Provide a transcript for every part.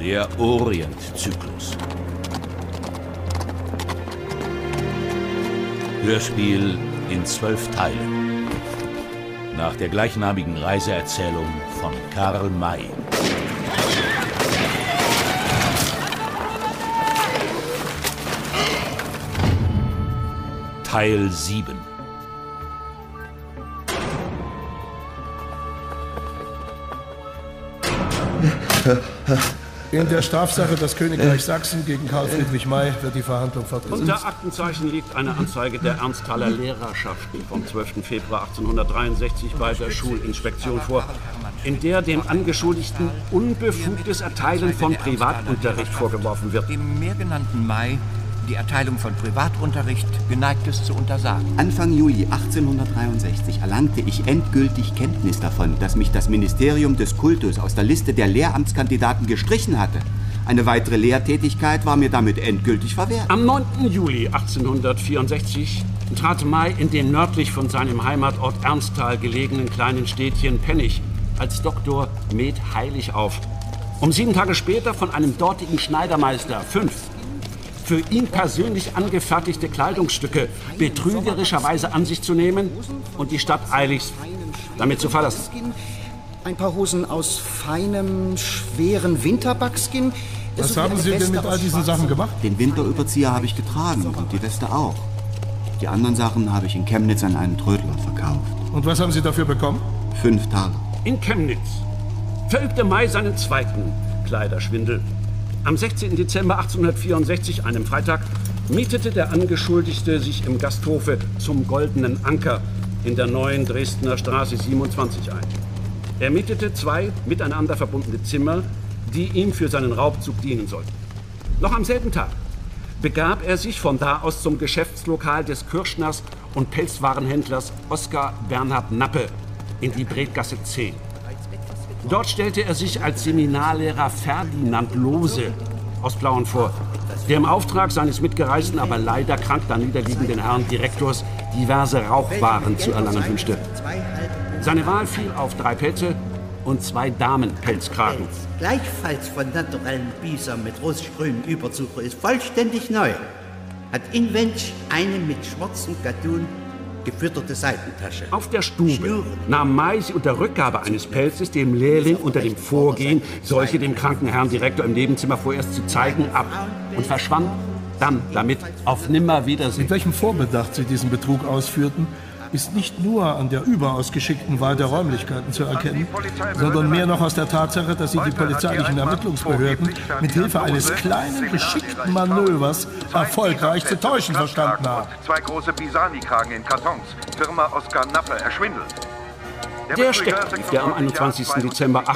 Der Orientzyklus. Hörspiel in 12 Teilen. Nach der gleichnamigen Reiseerzählung von Karl May. Teil 7. In der Strafsache das Königreich Sachsen gegen Karl Friedrich May wird die Verhandlung fortgesetzt. Unter Aktenzeichen liegt eine Anzeige der Ernsthaler Lehrerschaften vom 12. Februar 1863 bei der Schulinspektion vor, in der dem Angeschuldigten unbefugtes Erteilen von Privatunterricht vorgeworfen wird. Dem mehrgenannten May die Erteilung von Privatunterricht geneigt ist zu untersagen. Anfang Juli 1863 erlangte ich endgültig Kenntnis davon, dass mich das Ministerium des Kultus aus der Liste der Lehramtskandidaten gestrichen hatte. Eine weitere Lehrtätigkeit war mir damit endgültig verwehrt. Am 9. Juli 1864 trat May in dem nördlich von seinem Heimatort Ernsthal gelegenen kleinen Städtchen Pennig als Doktor med Heilig auf, um 7 Tage später von einem dortigen Schneidermeister 5 für ihn persönlich angefertigte Kleidungsstücke betrügerischerweise an sich zu nehmen und die Stadt eiligst damit zu verlassen. Ein paar Hosen aus feinem, schweren Winterbuckskin. Was haben Sie denn mit all diesen Sachen gemacht? Den Winterüberzieher habe ich getragen und die Weste auch. Die anderen Sachen habe ich in Chemnitz an einen Trödler verkauft. Und was haben Sie dafür bekommen? 5 Tage. In Chemnitz verübte May seinen zweiten Kleiderschwindel. Am 16. Dezember 1864, einem Freitag, mietete der Angeschuldigte sich im Gasthofe zum Goldenen Anker in der neuen Dresdner Straße 27 ein. Er mietete 2 miteinander verbundene Zimmer, die ihm für seinen Raubzug dienen sollten. Noch am selben Tag begab er sich von da aus zum Geschäftslokal des Kürschners und Pelzwarenhändlers Oskar Bernhard Nappe in die Bretgasse 10. Dort stellte er sich als Seminarlehrer Ferdinand Lohse aus Plauen vor, der im Auftrag seines mitgereisten, aber leider krank daniederliegenden Herrn Direktors diverse Rauchwaren zu erlangen wünschte. Seine Wahl fiel auf 3 Pelze und 2 Damenpelzkragen. Gleichfalls von naturellen Bieser mit rostgrünem Überzug ist vollständig neu. Hat inwendig eine mit schwarzem Kattun gefütterte Seitentasche. Auf der Stube nahm May sie unter Rückgabe eines Pelzes dem Lehrling unter dem Vorgehen, solche dem kranken Herrn Direktor im Nebenzimmer vorerst zu zeigen, ab und verschwand dann damit auf Nimmerwiedersehen. Mit welchem Vorbedacht Sie diesen Betrug ausführten, ist nicht nur an der überaus geschickten Wahl der Räumlichkeiten zu erkennen, sondern mehr noch aus der Tatsache, dass Sie die polizeilichen Ermittlungsbehörden mit Hilfe eines kleinen, geschickten Manövers erfolgreich zu täuschen verstanden haben. 2 große Pisani-Kragen in Kartons. Firma Oskar Nappe erschwindelt. Der Steckbrief, der am 21. Dezember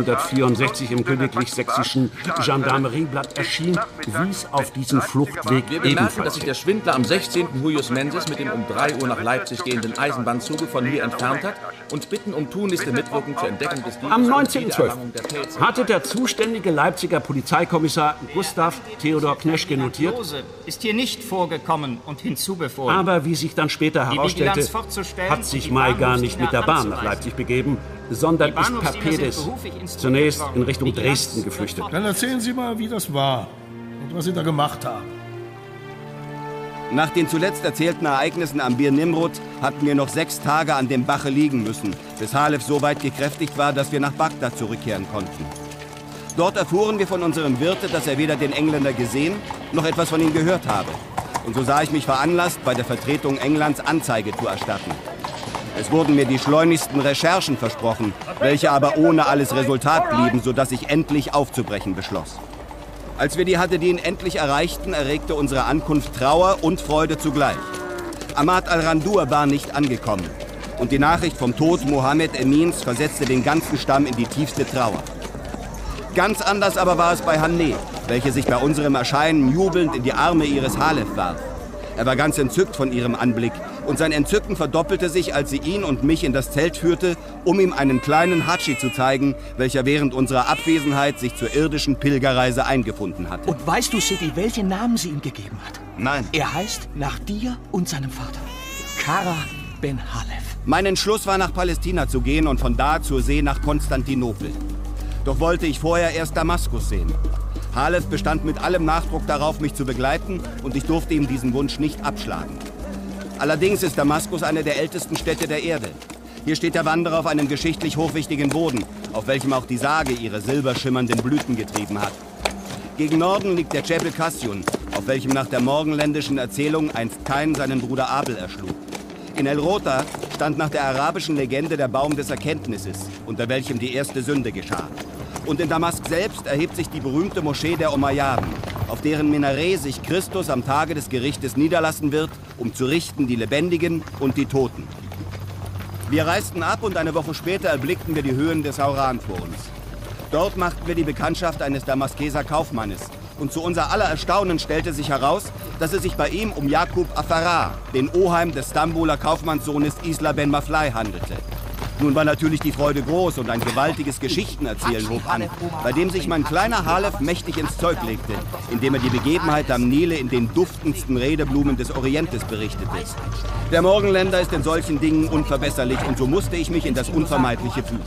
1864 im Königlich-Sächsischen Gendarmerieblatt erschien, wies auf diesen Fluchtweg Wir bemerken, dass ebenfalls. sich der Schwindler am 16. Huius Mensis mit dem um 3 Uhr nach Leipzig gehenden Eisenbahnzuge von hier entfernt hat und bitten um tunlichste Mitwirkung zur Entdeckung des Diebes. Am 19.12. hatte der zuständige Leipziger Polizeikommissar Gustav Theodor Kneschke notiert, Lose ist hier nicht vorgekommen und hinzubefohlen. aber wie sich dann später Die herausstellte, Vigilanz fortzustellen hat sich und die May gar nicht Bahnhofsdiener mit der Bahn nach anzuweisen. Leipzig begeben, sondern Die ist per Bahnhofsdiener sind Pedis beruflich instruiert zunächst worden. in Richtung Vigilanz Dresden geflüchtet. Dann erzählen Sie mal, wie das war und was Sie da gemacht haben. Nach den zuletzt erzählten Ereignissen am Bir Nimrud hatten wir noch 6 Tage an dem Bache liegen müssen, bis Halef so weit gekräftigt war, dass wir nach Bagdad zurückkehren konnten. Dort erfuhren wir von unserem Wirte, dass er weder den Engländer gesehen, noch etwas von ihm gehört habe. Und so sah ich mich veranlasst, bei der Vertretung Englands Anzeige zu erstatten. Es wurden mir die schleunigsten Recherchen versprochen, welche aber ohne alles Resultat blieben, sodass ich endlich aufzubrechen beschloss. Als wir die Hadedin endlich erreichten, erregte unsere Ankunft Trauer und Freude zugleich. Ahmad al-Randur war nicht angekommen und die Nachricht vom Tod Mohammed Emins versetzte den ganzen Stamm in die tiefste Trauer. Ganz anders aber war es bei Hanne, welche sich bei unserem Erscheinen jubelnd in die Arme ihres Halef warf. Er war ganz entzückt von ihrem Anblick und sein Entzücken verdoppelte sich, als sie ihn und mich in das Zelt führte, um ihm einen kleinen Hatschi zu zeigen, welcher während unserer Abwesenheit sich zur irdischen Pilgerreise eingefunden hatte. Und weißt du, Sidi, welchen Namen sie ihm gegeben hat? Nein. Er heißt nach dir und seinem Vater. Kara Ben Halef. Mein Entschluss war, nach Palästina zu gehen und von da zur See nach Konstantinopel. Doch wollte ich vorher erst Damaskus sehen. Halef bestand mit allem Nachdruck darauf, mich zu begleiten, und ich durfte ihm diesen Wunsch nicht abschlagen. Allerdings ist Damaskus eine der ältesten Städte der Erde. Hier steht der Wanderer auf einem geschichtlich hochwichtigen Boden, auf welchem auch die Sage ihre silberschimmernden Blüten getrieben hat. Gegen Norden liegt der Dschebel Kasjun, auf welchem nach der morgenländischen Erzählung einst Kain seinen Bruder Abel erschlug. In El Rota stand nach der arabischen Legende der Baum des Erkenntnisses, unter welchem die erste Sünde geschah. Und in Damask selbst erhebt sich die berühmte Moschee der Omayyaden, auf deren Minarett sich Christus am Tage des Gerichtes niederlassen wird, um zu richten die Lebendigen und die Toten. Wir reisten ab und eine Woche später erblickten wir die Höhen des Hauran-Turms. Dort machten wir die Bekanntschaft eines Damaskeser Kaufmannes. Und zu unser aller Erstaunen stellte sich heraus, dass es sich bei ihm um Jakub Afara, den Oheim des Stambuler Kaufmannssohnes Isla Ben Maflai, handelte. Nun war natürlich die Freude groß und ein gewaltiges Geschichtenerzählen hob an, bei dem sich mein kleiner Halef mächtig ins Zeug legte, indem er die Begebenheit am Nile in den duftendsten Redeblumen des Orientes berichtete. Der Morgenländer ist in solchen Dingen unverbesserlich, und so musste ich mich in das Unvermeidliche fügen.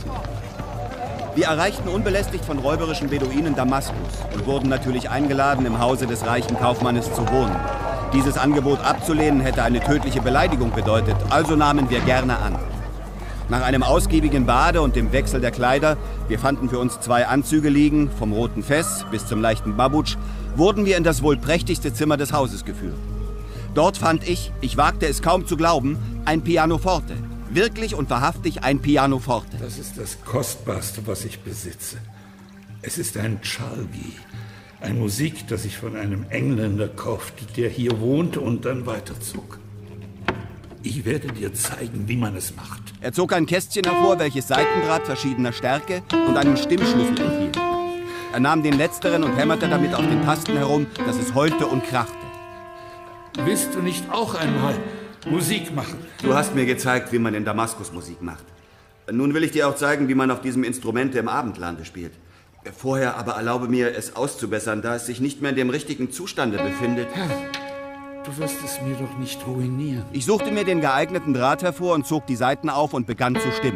Wir erreichten unbelästigt von räuberischen Beduinen Damaskus und wurden natürlich eingeladen, im Hause des reichen Kaufmannes zu wohnen. Dieses Angebot abzulehnen hätte eine tödliche Beleidigung bedeutet, also nahmen wir gerne an. Nach einem ausgiebigen Bade und dem Wechsel der Kleider, wir fanden für uns 2 Anzüge liegen, vom roten Fes bis zum leichten Babutsch, wurden wir in das wohl prächtigste Zimmer des Hauses geführt. Dort fand ich wagte es kaum zu glauben, ein Pianoforte. Wirklich und wahrhaftig ein Pianoforte. Das ist das Kostbarste, was ich besitze. Es ist ein Chalgi, ein Musik, das ich von einem Engländer kaufte, der hier wohnte und dann weiterzog. Ich werde dir zeigen, wie man es macht. Er zog ein Kästchen hervor, welches Saitendraht verschiedener Stärke und einen Stimmschlüssel enthielt. Er nahm den letzteren und hämmerte damit auf den Tasten herum, dass es heulte und krachte. Willst du nicht auch einmal Musik machen? Du hast mir gezeigt, wie man in Damaskus Musik macht. Nun will ich dir auch zeigen, wie man auf diesem Instrumente im Abendlande spielt. Vorher aber erlaube mir, es auszubessern, da es sich nicht mehr in dem richtigen Zustande befindet. Du wirst es mir doch nicht ruinieren. Ich suchte mir den geeigneten Draht hervor und zog die Saiten auf und begann zu stimmen.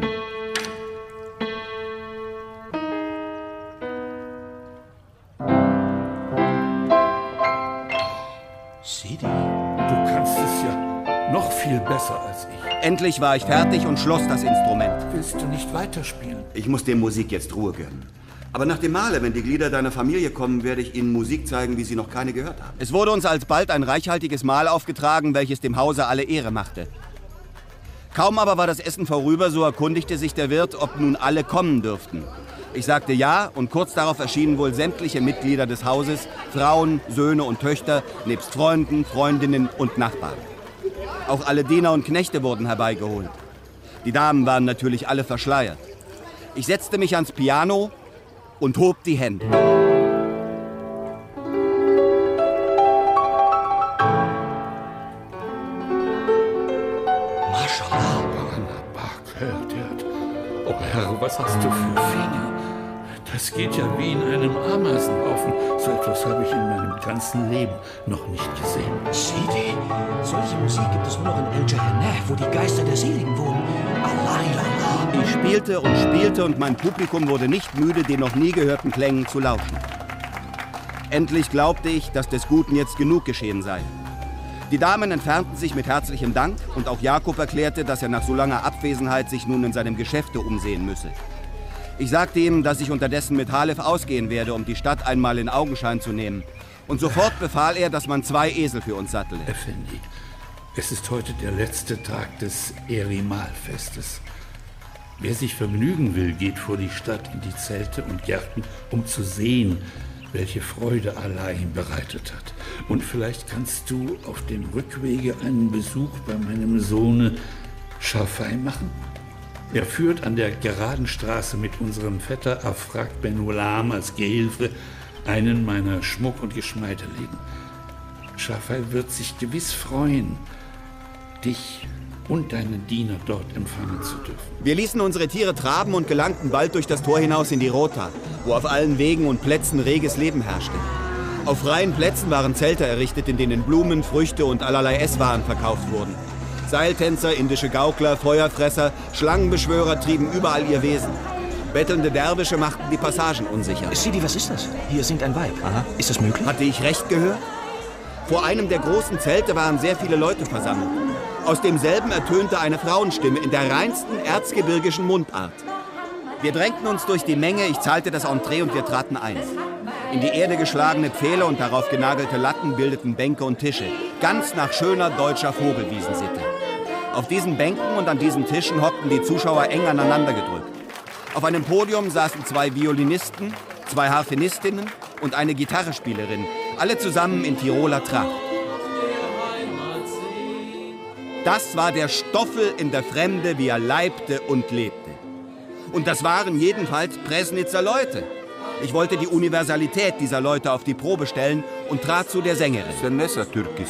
Sidi, du kannst es ja noch viel besser als ich. Endlich war ich fertig und schloss das Instrument. Willst du nicht weiterspielen? Ich muss der Musik jetzt Ruhe gönnen. Aber nach dem Mahle, wenn die Glieder deiner Familie kommen, werde ich ihnen Musik zeigen, wie sie noch keine gehört haben. Es wurde uns alsbald ein reichhaltiges Mahl aufgetragen, welches dem Hause alle Ehre machte. Kaum aber war das Essen vorüber, so erkundigte sich der Wirt, ob nun alle kommen dürften. Ich sagte ja, und kurz darauf erschienen wohl sämtliche Mitglieder des Hauses, Frauen, Söhne und Töchter, nebst Freunden, Freundinnen und Nachbarn. Auch alle Diener und Knechte wurden herbeigeholt. Die Damen waren natürlich alle verschleiert. Ich setzte mich ans Piano und hob die Hände. Maschallah. Hört. Oh Herr, was hast du für Finger? Das geht ja wie in einem Ameisenhaufen. So etwas habe ich in meinem ganzen Leben noch nicht gesehen. Sidi, solche Musik gibt es nur in El Jahanneh, wo die Geister der Seligen wohnen. Allah, Allah. Ich spielte und mein Publikum wurde nicht müde, den noch nie gehörten Klängen zu lauschen. Endlich glaubte ich, dass des Guten jetzt genug geschehen sei. Die Damen entfernten sich mit herzlichem Dank und auch Jakob erklärte, dass er nach so langer Abwesenheit sich nun in seinem Geschäfte umsehen müsse. Ich sagte ihm, dass ich unterdessen mit Halef ausgehen werde, um die Stadt einmal in Augenschein zu nehmen. Und sofort befahl er, dass man 2 Esel für uns sattele. Effendi, es ist heute der letzte Tag des Erimal-Festes. Wer sich vergnügen will, geht vor die Stadt in die Zelte und Gärten, um zu sehen, welche Freude Allah ihm bereitet hat. Und vielleicht kannst du auf dem Rückwege einen Besuch bei meinem Sohne Schafei machen. Er führt an der geraden Straße mit unserem Vetter Afrak Ben Ulam als Gehilfe einen meiner Schmuck- und Geschmeideligen. Schafei wird sich gewiss freuen, dich und deine Diener dort empfangen zu dürfen. Wir ließen unsere Tiere traben und gelangten bald durch das Tor hinaus in die Rota, wo auf allen Wegen und Plätzen reges Leben herrschte. Auf freien Plätzen waren Zelte errichtet, in denen Blumen, Früchte und allerlei Esswaren verkauft wurden. Seiltänzer, indische Gaukler, Feuerfresser, Schlangenbeschwörer trieben überall ihr Wesen. Bettelnde Derwische machten die Passagen unsicher. Sidi, was ist das? Hier singt ein Weib. Aha. Ist das möglich? Hatte ich recht gehört? Vor einem der großen Zelte waren sehr viele Leute versammelt. Aus demselben ertönte eine Frauenstimme in der reinsten erzgebirgischen Mundart. Wir drängten uns durch die Menge, ich zahlte das Entree und wir traten ein. In die Erde geschlagene Pfähle und darauf genagelte Latten bildeten Bänke und Tische, ganz nach schöner deutscher Vogelwiesensitte. Auf diesen Bänken und an diesen Tischen hockten die Zuschauer eng aneinander gedrückt. Auf einem Podium saßen 2 Violinisten, 2 Harfenistinnen und eine Gitarrespielerin, alle zusammen in Tiroler Tracht. Das war der Stoffel in der Fremde, wie er leibte und lebte. Und das waren jedenfalls Presnitzer Leute. Ich wollte die Universalität dieser Leute auf die Probe stellen und trat zu der Sängerin. Türkü,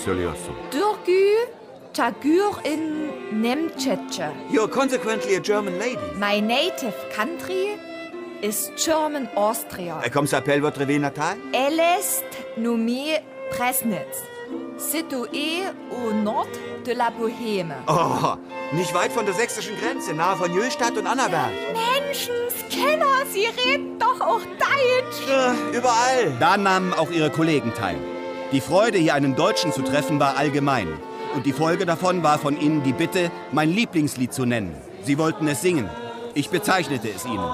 Tagur in Nemcece. You're consequently a German lady. My native country is German Austria. Comme s'appelle votre ville natale? Elle est nommée Presnitz, située au nord de la Bohème. Oh, nicht weit von der sächsischen Grenze, nahe von Jöstadt und Annaberg. Menschenskinder, Sie reden doch auch Deutsch. Ja, überall. Da nahmen auch ihre Kollegen teil. Die Freude, hier einen Deutschen zu treffen, war allgemein. Und die Folge davon war von ihnen die Bitte, mein Lieblingslied zu nennen. Sie wollten es singen. Ich bezeichnete es ihnen.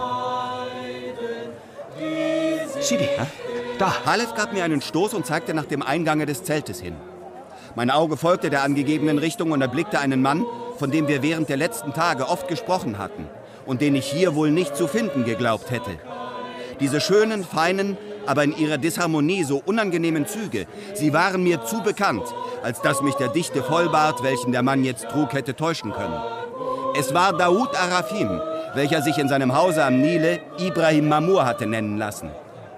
Sidi, da. Halef gab mir einen Stoß und zeigte nach dem Eingange des Zeltes hin. Mein Auge folgte der angegebenen Richtung und erblickte einen Mann, von dem wir während der letzten Tage oft gesprochen hatten und den ich hier wohl nicht zu finden geglaubt hätte. Diese schönen, feinen, aber in ihrer Disharmonie so unangenehmen Züge, sie waren mir zu bekannt, als dass mich der dichte Vollbart, welchen der Mann jetzt trug, hätte täuschen können. Es war Daoud Arafim, welcher sich in seinem Hause am Nile Ibrahim Mamur hatte nennen lassen.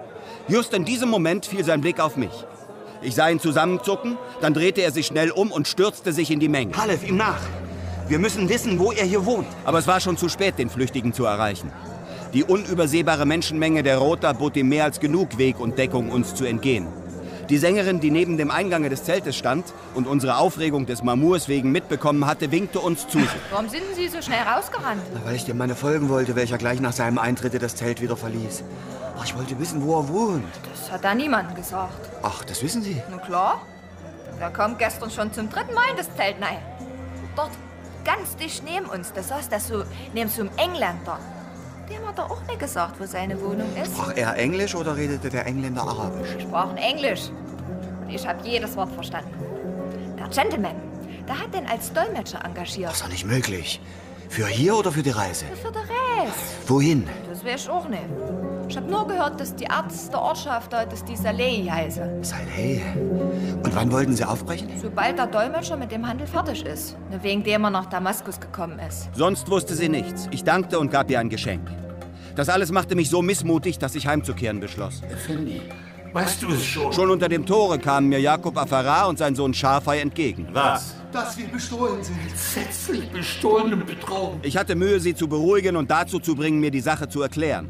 Just in diesem Moment fiel sein Blick auf mich. Ich sah ihn zusammenzucken, dann drehte er sich schnell um und stürzte sich in die Menge. Halef, ihm nach. Wir müssen wissen, wo er hier wohnt. Aber es war schon zu spät, den Flüchtigen zu erreichen. Die unübersehbare Menschenmenge der Rota bot ihm mehr als genug Weg und Deckung, uns zu entgehen. Die Sängerin, die neben dem Eingange des Zeltes stand und unsere Aufregung des Mamurs wegen mitbekommen hatte, winkte uns zu sich. Warum sind Sie so schnell rausgerannt? Weil ich dem Manne folgen wollte, welcher gleich nach seinem Eintritt das Zelt wieder verließ. Ach, ich wollte wissen, wo er wohnt. Das hat da niemand gesagt. Ach, das wissen Sie? Na klar. Der kam gestern schon zum 3. Mal in das Zelt rein. Dort, ganz dicht neben uns, da saß das so neben so einem Engländer. Dem hat er auch nicht gesagt, wo seine Wohnung ist. Sprach er Englisch oder redete der Engländer Arabisch? Wir sprachen Englisch. Und ich habe jedes Wort verstanden. Der Gentleman, der hat den als Dolmetscher engagiert. Das ist doch nicht möglich. Für hier oder für die Reise? Für den Rest. Wohin? Das weiß ich auch nicht. Ich habe nur gehört, dass die Ärzte der Ortschaft dort, dass die Saleh heißen. Saleh? Und wann wollten Sie aufbrechen? Sobald der Dolmetscher mit dem Handel fertig ist. Wegen dem er nach Damaskus gekommen ist. Sonst wusste sie nichts. Ich dankte und gab ihr ein Geschenk. Das alles machte mich so missmutig, dass ich heimzukehren beschloss. Effendi, weißt du es schon? Schon unter dem Tore kamen mir Jakob Afara und sein Sohn Schafei entgegen. Was? Dass wir bestohlen sind. Entsetzlich bestohlen und betrogen. Ich hatte Mühe, sie zu beruhigen und dazu zu bringen, mir die Sache zu erklären.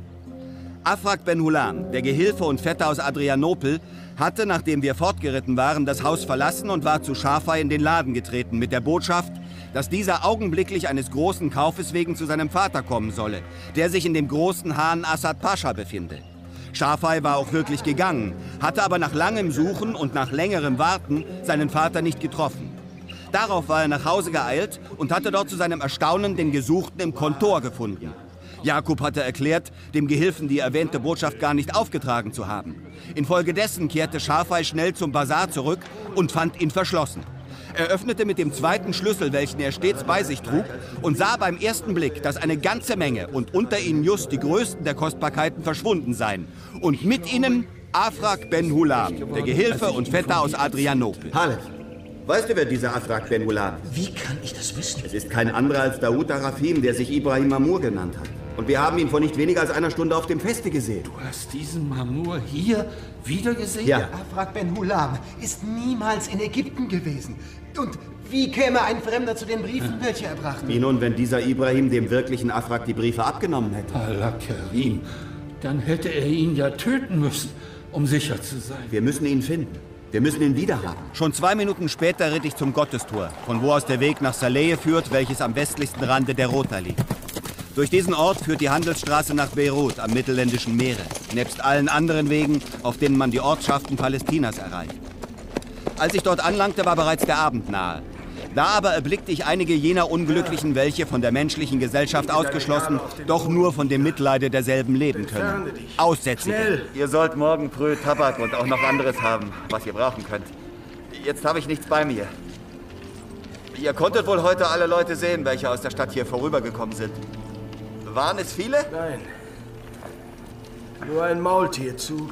Afrak Ben Hulam, der Gehilfe und Vetter aus Adrianopel, hatte, nachdem wir fortgeritten waren, das Haus verlassen und war zu Schafei in den Laden getreten mit der Botschaft, dass dieser augenblicklich eines großen Kaufes wegen zu seinem Vater kommen solle, der sich in dem großen Hahn Assad Pascha befinde. Schafei war auch wirklich gegangen, hatte aber nach langem Suchen und nach längerem Warten seinen Vater nicht getroffen. Darauf war er nach Hause geeilt und hatte dort zu seinem Erstaunen den Gesuchten im Kontor gefunden. Jakob hatte erklärt, dem Gehilfen die erwähnte Botschaft gar nicht aufgetragen zu haben. Infolgedessen kehrte Schafei schnell zum Bazar zurück und fand ihn verschlossen. Er öffnete mit dem zweiten Schlüssel, welchen er stets bei sich trug, und sah beim ersten Blick, dass eine ganze Menge und unter ihnen just die größten der Kostbarkeiten verschwunden seien. Und mit ihnen Afrak Ben Hulam, der Gehilfe und Vetter aus Adrianopel. Halef, weißt du, wer dieser Afrak Ben Hulam ist? Wie kann ich das wissen? Es ist kein anderer als Daoud Arafim, der sich Ibrahim Mamur genannt hat. Und wir haben ihn vor nicht weniger als einer Stunde auf dem Feste gesehen. Du hast diesen Mamur hier wieder gesehen? Ja. Afrak Ben Hulam ist niemals in Ägypten gewesen. Und wie käme ein Fremder zu den Briefen, welche er brachte? Wie nun, wenn dieser Ibrahim dem wirklichen Afrak die Briefe abgenommen hätte? Allah Karim, dann hätte er ihn ja töten müssen, um sicher zu sein. Wir müssen ihn finden. Wir müssen ihn wiederhaben. Schon 2 Minuten später ritt ich zum Gottestor, von wo aus der Weg nach Saleh führt, welches am westlichsten Rande der Rota liegt. Durch diesen Ort führt die Handelsstraße nach Beirut am Mittelländischen Meere, nebst allen anderen Wegen, auf denen man die Ortschaften Palästinas erreicht. Als ich dort anlangte, war bereits der Abend nahe. Da aber erblickte ich einige jener Unglücklichen, welche von der menschlichen Gesellschaft ausgeschlossen, doch nur von dem Mitleide derselben leben können. Aussätzige. Ihr sollt morgen früh Tabak und auch noch anderes haben, was ihr brauchen könnt. Jetzt habe ich nichts bei mir. Ihr konntet wohl heute alle Leute sehen, welche aus der Stadt hier vorübergekommen sind. Waren es viele? Nein. Nur ein Maultierzug.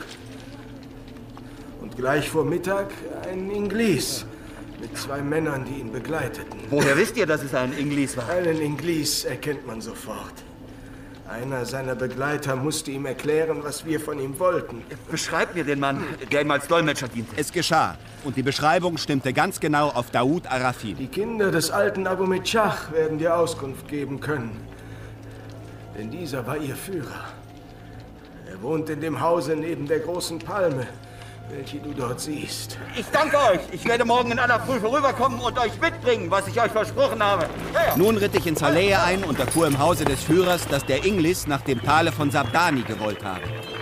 Und gleich vor Mittag ein Inglis. Mit 2 Männern, die ihn begleiteten. Woher wisst ihr, dass es ein Inglis war? Einen Inglis erkennt man sofort. Einer seiner Begleiter musste ihm erklären, was wir von ihm wollten. Beschreibt mir den Mann, der ihm als Dolmetscher diente. Es geschah. Und die Beschreibung stimmte ganz genau auf Daoud Arafin. Die Kinder des alten Abu Mitschach werden dir Auskunft geben können. Denn dieser war ihr Führer. Er wohnt in dem Hause neben der großen Palme, welche du dort siehst. Ich danke euch. Ich werde morgen in aller Früh vorüberkommen und euch mitbringen, was ich euch versprochen habe. Ja. Nun ritt ich in Saleh ein und erfuhr im Hause des Führers, dass der Inglis nach dem Tale von Sabdani gewollt habe.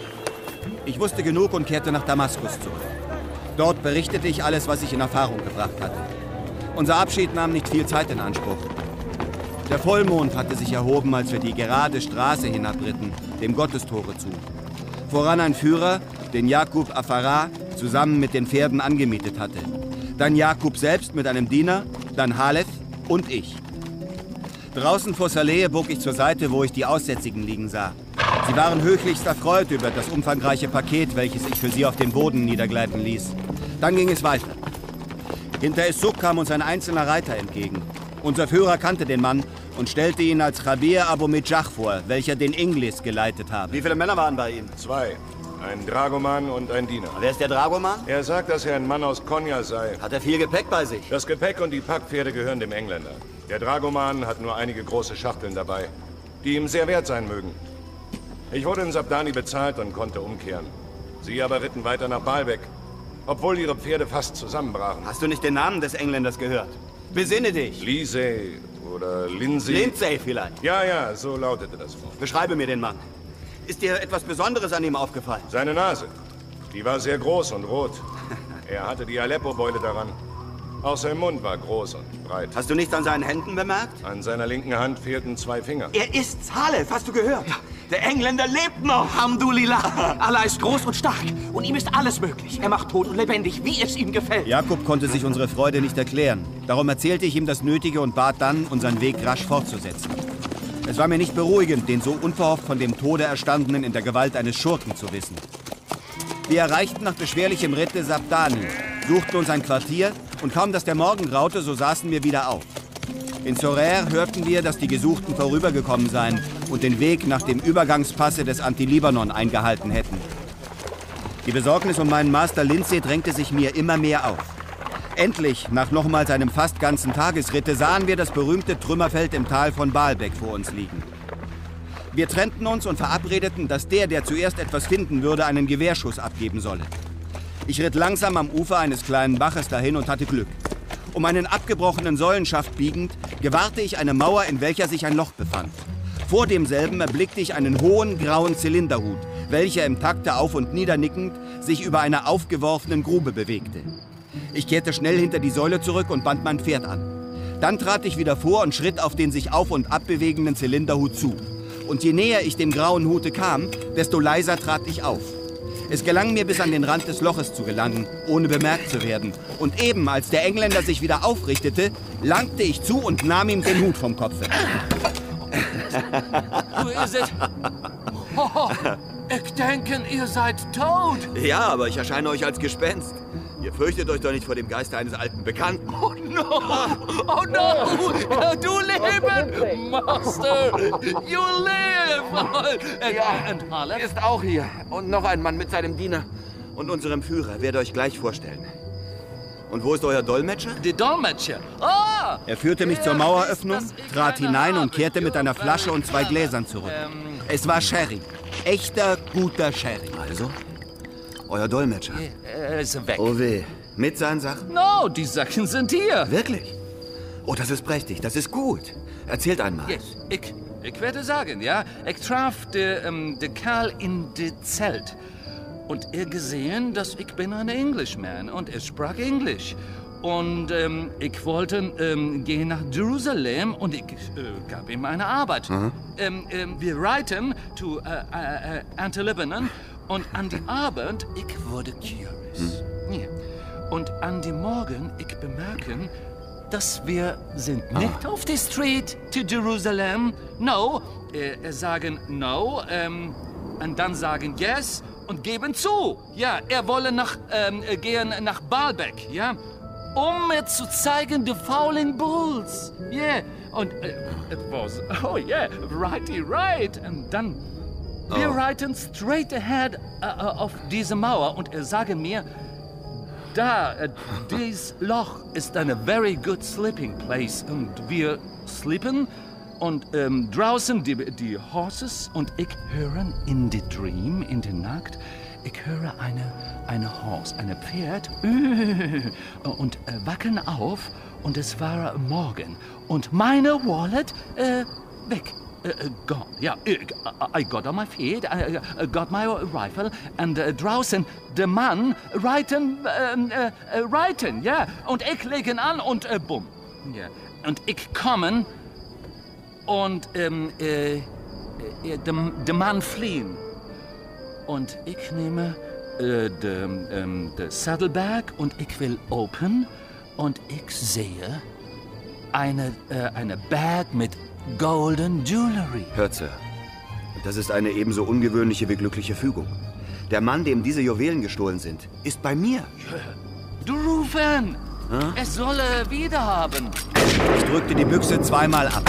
Ich wusste genug und kehrte nach Damaskus zurück. Dort berichtete ich alles, was ich in Erfahrung gebracht hatte. Unser Abschied nahm nicht viel Zeit in Anspruch. Der Vollmond hatte sich erhoben, als wir die gerade Straße hinabritten, dem Gottestore zu. Voran ein Führer, den Jakub Afara zusammen mit den Pferden angemietet hatte. Dann Jakub selbst mit einem Diener, dann Halef und ich. Draußen vor Saleh bog ich zur Seite, wo ich die Aussätzigen liegen sah. Sie waren höchlichst erfreut über das umfangreiche Paket, welches ich für sie auf den Boden niedergleiten ließ. Dann ging es weiter. Hinter Essuk kam uns ein einzelner Reiter entgegen. Unser Führer kannte den Mann und stellte ihn als Khabir Abu Mitschach vor, welcher den Inglis geleitet habe. Wie viele Männer waren bei ihm? 2. Ein Dragoman und ein Diener. Wer ist der Dragoman? Er sagt, dass er ein Mann aus Konya sei. Hat er viel Gepäck bei sich? Das Gepäck und die Packpferde gehören dem Engländer. Der Dragoman hat nur einige große Schachteln dabei, die ihm sehr wert sein mögen. Ich wurde in Sabdani bezahlt und konnte umkehren. Sie aber ritten weiter nach Baalbek, obwohl ihre Pferde fast zusammenbrachen. Hast du nicht den Namen des Engländers gehört? Besinne dich! Lindsay oder Lindsay. Lindsay vielleicht? Ja, so lautete das Wort. Beschreibe mir den Mann. Ist dir etwas Besonderes an ihm aufgefallen? Seine Nase. Die war sehr groß und rot. Er hatte die Aleppo-Beule daran. Auch sein Mund war groß und breit. Hast du nichts an seinen Händen bemerkt? An seiner linken Hand fehlten 2 Finger. Er ist Saleh, hast du gehört? Ja, der Engländer lebt noch. Alhamdulillah. Allah ist groß und stark und ihm ist alles möglich. Er macht tot und lebendig, wie es ihm gefällt. Jakub konnte sich unsere Freude nicht erklären. Darum erzählte ich ihm das Nötige und bat dann, unseren Weg rasch fortzusetzen. Es war mir nicht beruhigend, den so unverhofft von dem Tode Erstandenen in der Gewalt eines Schurken zu wissen. Wir erreichten nach beschwerlichem Ritte Sabdani, suchten uns ein Quartier und kaum, dass der Morgen graute, so saßen wir wieder auf. In Zorair hörten wir, dass die Gesuchten vorübergekommen seien und den Weg nach dem Übergangspasse des Anti-Libanon eingehalten hätten. Die Besorgnis um meinen Master Lindsay drängte sich mir immer mehr auf. Endlich, nach nochmals einem fast ganzen Tagesritte, sahen wir das berühmte Trümmerfeld im Tal von Baalbek vor uns liegen. Wir trennten uns und verabredeten, dass der zuerst etwas finden würde, einen Gewehrschuss abgeben solle. Ich ritt langsam am Ufer eines kleinen Baches dahin und hatte Glück. Um einen abgebrochenen Säulenschaft biegend, gewahrte ich eine Mauer, in welcher sich ein Loch befand. Vor demselben erblickte ich einen hohen, grauen Zylinderhut, welcher im Takte auf- und niedernickend sich über einer aufgeworfenen Grube bewegte. Ich kehrte schnell hinter die Säule zurück und band mein Pferd an. Dann trat ich wieder vor und schritt auf den sich auf- und abbewegenden Zylinderhut zu. Und je näher ich dem grauen Hute kam, desto leiser trat ich auf. Es gelang mir, bis an den Rand des Loches zu gelangen, ohne bemerkt zu werden. Und eben, als der Engländer sich wieder aufrichtete, langte ich zu und nahm ihm den Hut vom Kopfe. Who is it? Oh, ich denke, ihr seid tot. Ja, aber ich erscheine euch als Gespenst. Ihr fürchtet euch doch nicht vor dem Geiste eines alten Bekannten. Oh no! Oh no! Du leben! Master! You live! Und Halef ist auch hier. Und noch ein Mann mit seinem Diener. Und unserem Führer. Werde euch gleich vorstellen. Und wo ist euer Dolmetscher? Die Dolmetscher? Ah! Er führte mich zur Maueröffnung, trat hinein und kehrte mit einer Flasche und 2 Gläsern zurück. Es war Sherry. Echter, guter Sherry. Also? Euer Dolmetscher? Er ist weg. Oh weh. Mit seinen Sachen? No, die Sachen sind hier. Wirklich? Oh, das ist prächtig. Das ist gut. Erzählt einmal. Yes, Ich werde sagen, ja, ich traf de Kerl in de Zelt. Und er gesehen, dass ich bin ein Englishman und er sprach Englisch. Und ich wollte gehen nach Jerusalem und ich gab ihm eine Arbeit. Wir reiten zu Anti-Libanon und an die Abend, ich wurde curious. Ja. Und an die Morgen, ich bemerken, dass wir sind nicht auf die Street zu Jerusalem. No, sagen no und dann sagen yes und geben zu. Ja, wolle gehen nach Baalbek, ja, mir zu zeigen die faulen Bulls. Yeah, und it was, oh yeah, righty right. Und dann, wir reiten straight ahead auf diese Mauer und sagen mir, dies Loch ist eine very good sleeping place. Und wir sleepen und draußen die Horses und ich höre in the dream, in der Nacht, ich höre eine Horse, eine Pferd und wachen auf und es war Morgen und meine Wallet weg. Gone. Yeah, I got on my feet, I got my rifle, and draußen der Mann reiten, ja. Und ich legen an und bumm. Yeah. Und ich komme und der Mann fliehen. Und ich nehme den Saddlebag und ich will open und ich sehe eine Bag mit Golden Jewelry. Hört, Sir, das ist eine ebenso ungewöhnliche wie glückliche Fügung. Der Mann, dem diese Juwelen gestohlen sind, ist bei mir. Du rufen! Es solle wiederhaben. Ich drückte die Büchse zweimal ab.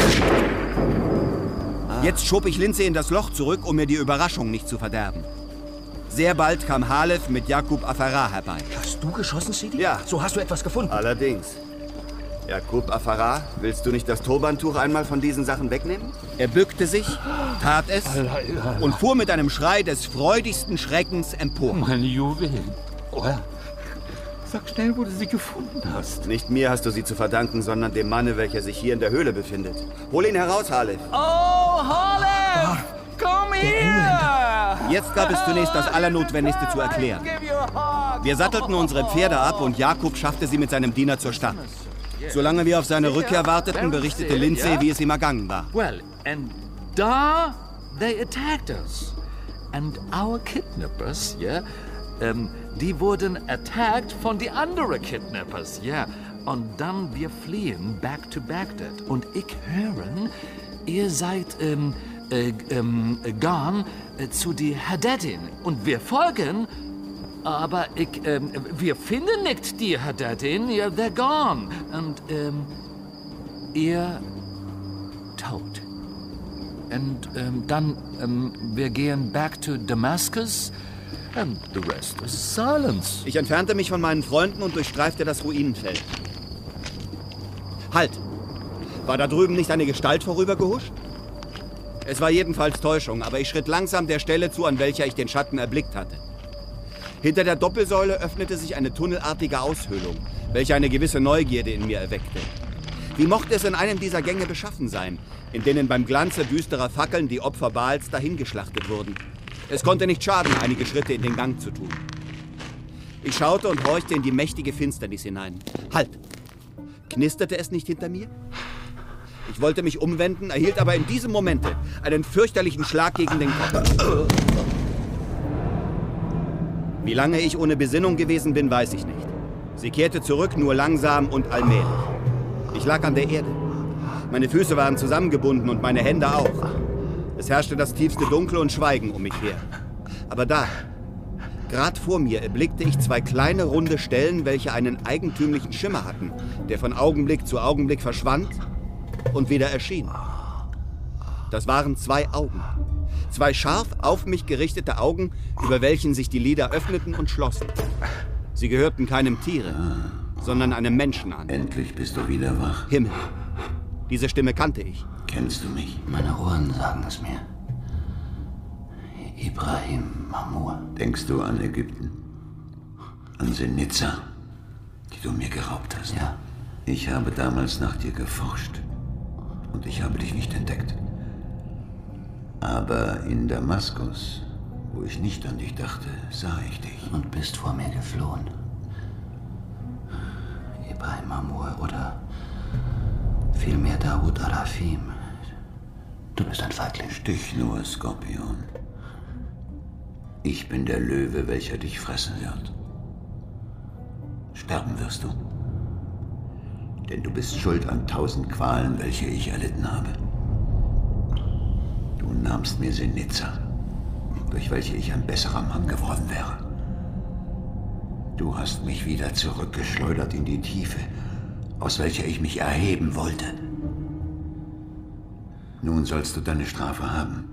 Jetzt schob ich Lindsay in das Loch zurück, um mir die Überraschung nicht zu verderben. Sehr bald kam Halef mit Jakub Afara herbei. Hast du geschossen, Sidi? Ja. So hast du etwas gefunden? Allerdings. Jakub Afara, willst du nicht das Turbantuch einmal von diesen Sachen wegnehmen? Er bückte sich, tat es und fuhr mit einem Schrei des freudigsten Schreckens empor. Meine Juwelen. Oh, sag schnell, wo du sie gefunden hast. Nicht mir hast du sie zu verdanken, sondern dem Manne, welcher sich hier in der Höhle befindet. Hol ihn heraus, Halef. Oh, Halef! Komm her! Jetzt gab es zunächst das Allernotwendigste zu erklären. Wir sattelten unsere Pferde ab und Jakub schaffte sie mit seinem Diener zur Stadt. Solange wir auf seine Rückkehr warteten, berichtete Lindsay, wie es ihm ergangen war. Well, and da they attacked us. And our kidnappers, yeah, die wurden attacked von die anderen Kidnappers, yeah. Und dann wir fliehen back to Baghdad. Und ich hören, ihr seid gone zu die Haddadin. Und wir folgen. Aber wir finden nicht die Haddadin, ja, they're gone. Und ihr tot. Und dann wir gehen back to Damascus and the rest is silence. Ich entfernte mich von meinen Freunden und durchstreifte das Ruinenfeld. Halt! War da drüben nicht eine Gestalt vorübergehuscht? Es war jedenfalls Täuschung, aber ich schritt langsam der Stelle zu, an welcher ich den Schatten erblickt hatte. Hinter der Doppelsäule öffnete sich eine tunnelartige Aushöhlung, welche eine gewisse Neugierde in mir erweckte. Wie mochte es in einem dieser Gänge beschaffen sein, in denen beim Glanze düsterer Fackeln die Opfer Baals dahingeschlachtet wurden? Es konnte nicht schaden, einige Schritte in den Gang zu tun. Ich schaute und horchte in die mächtige Finsternis hinein. Halt! Knisterte es nicht hinter mir? Ich wollte mich umwenden, erhielt aber in diesem Momente einen fürchterlichen Schlag gegen den Kopf. Wie lange ich ohne Besinnung gewesen bin, weiß ich nicht. Sie kehrte zurück, nur langsam und allmählich. Ich lag an der Erde. Meine Füße waren zusammengebunden und meine Hände auch. Es herrschte das tiefste Dunkel und Schweigen um mich her. Aber da, gerade vor mir, erblickte ich zwei kleine, runde Stellen, welche einen eigentümlichen Schimmer hatten, der von Augenblick zu Augenblick verschwand und wieder erschien. Das waren zwei Augen. Zwei scharf auf mich gerichtete Augen, über welchen sich die Lider öffneten und schlossen. Sie gehörten keinem Tiere, sondern einem Menschen an. Endlich bist du wieder wach. Himmel. Diese Stimme kannte ich. Kennst du mich? Meine Ohren sagen es mir. Ibrahim Mamur. Denkst du an Ägypten? An Senitza, die du mir geraubt hast? Ja. Ich habe damals nach dir geforscht. Und ich habe dich nicht entdeckt. Aber in Damaskus, wo ich nicht an dich dachte, sah ich dich. Und bist vor mir geflohen. Ibrahim Mamur oder vielmehr Daoud Arafim. Du bist ein Feigling. Stich nur, Skorpion. Ich bin der Löwe, welcher dich fressen wird. Sterben wirst du. Denn du bist schuld an 1000 Qualen, welche ich erlitten habe. Du nahmst mir Sinitza, durch welche ich ein besserer Mann geworden wäre. Du hast mich wieder zurückgeschleudert in die Tiefe, aus welcher ich mich erheben wollte. Nun sollst du deine Strafe haben.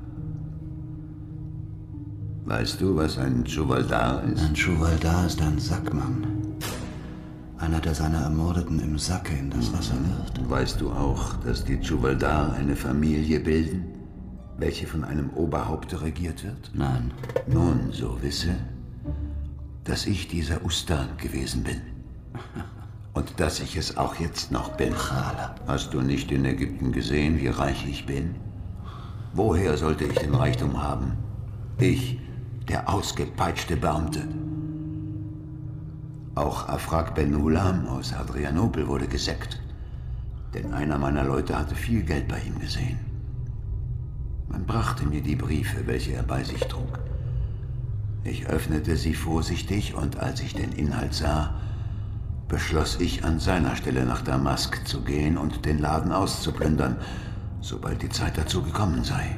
Weißt du, was ein Chuvaldar ist? Ein Chuvaldar ist ein Sackmann. Einer, der seine Ermordeten im Sacke in das Wasser wirft. Weißt du auch, dass die Chuvaldar eine Familie bilden, welche von einem Oberhaupte regiert wird? Nein. Nun, so wisse, dass ich dieser Ustad gewesen bin. Und dass ich es auch jetzt noch bin. Hast du nicht in Ägypten gesehen, wie reich ich bin? Woher sollte ich den Reichtum haben? Ich, der ausgepeitschte Beamte. Auch Afrak Ben Hulam aus Adrianopel wurde gesägt. Denn einer meiner Leute hatte viel Geld bei ihm gesehen. Man brachte mir die Briefe, welche er bei sich trug. Ich öffnete sie vorsichtig und als ich den Inhalt sah, beschloss ich, an seiner Stelle nach Damask zu gehen und den Laden auszuplündern, sobald die Zeit dazu gekommen sei.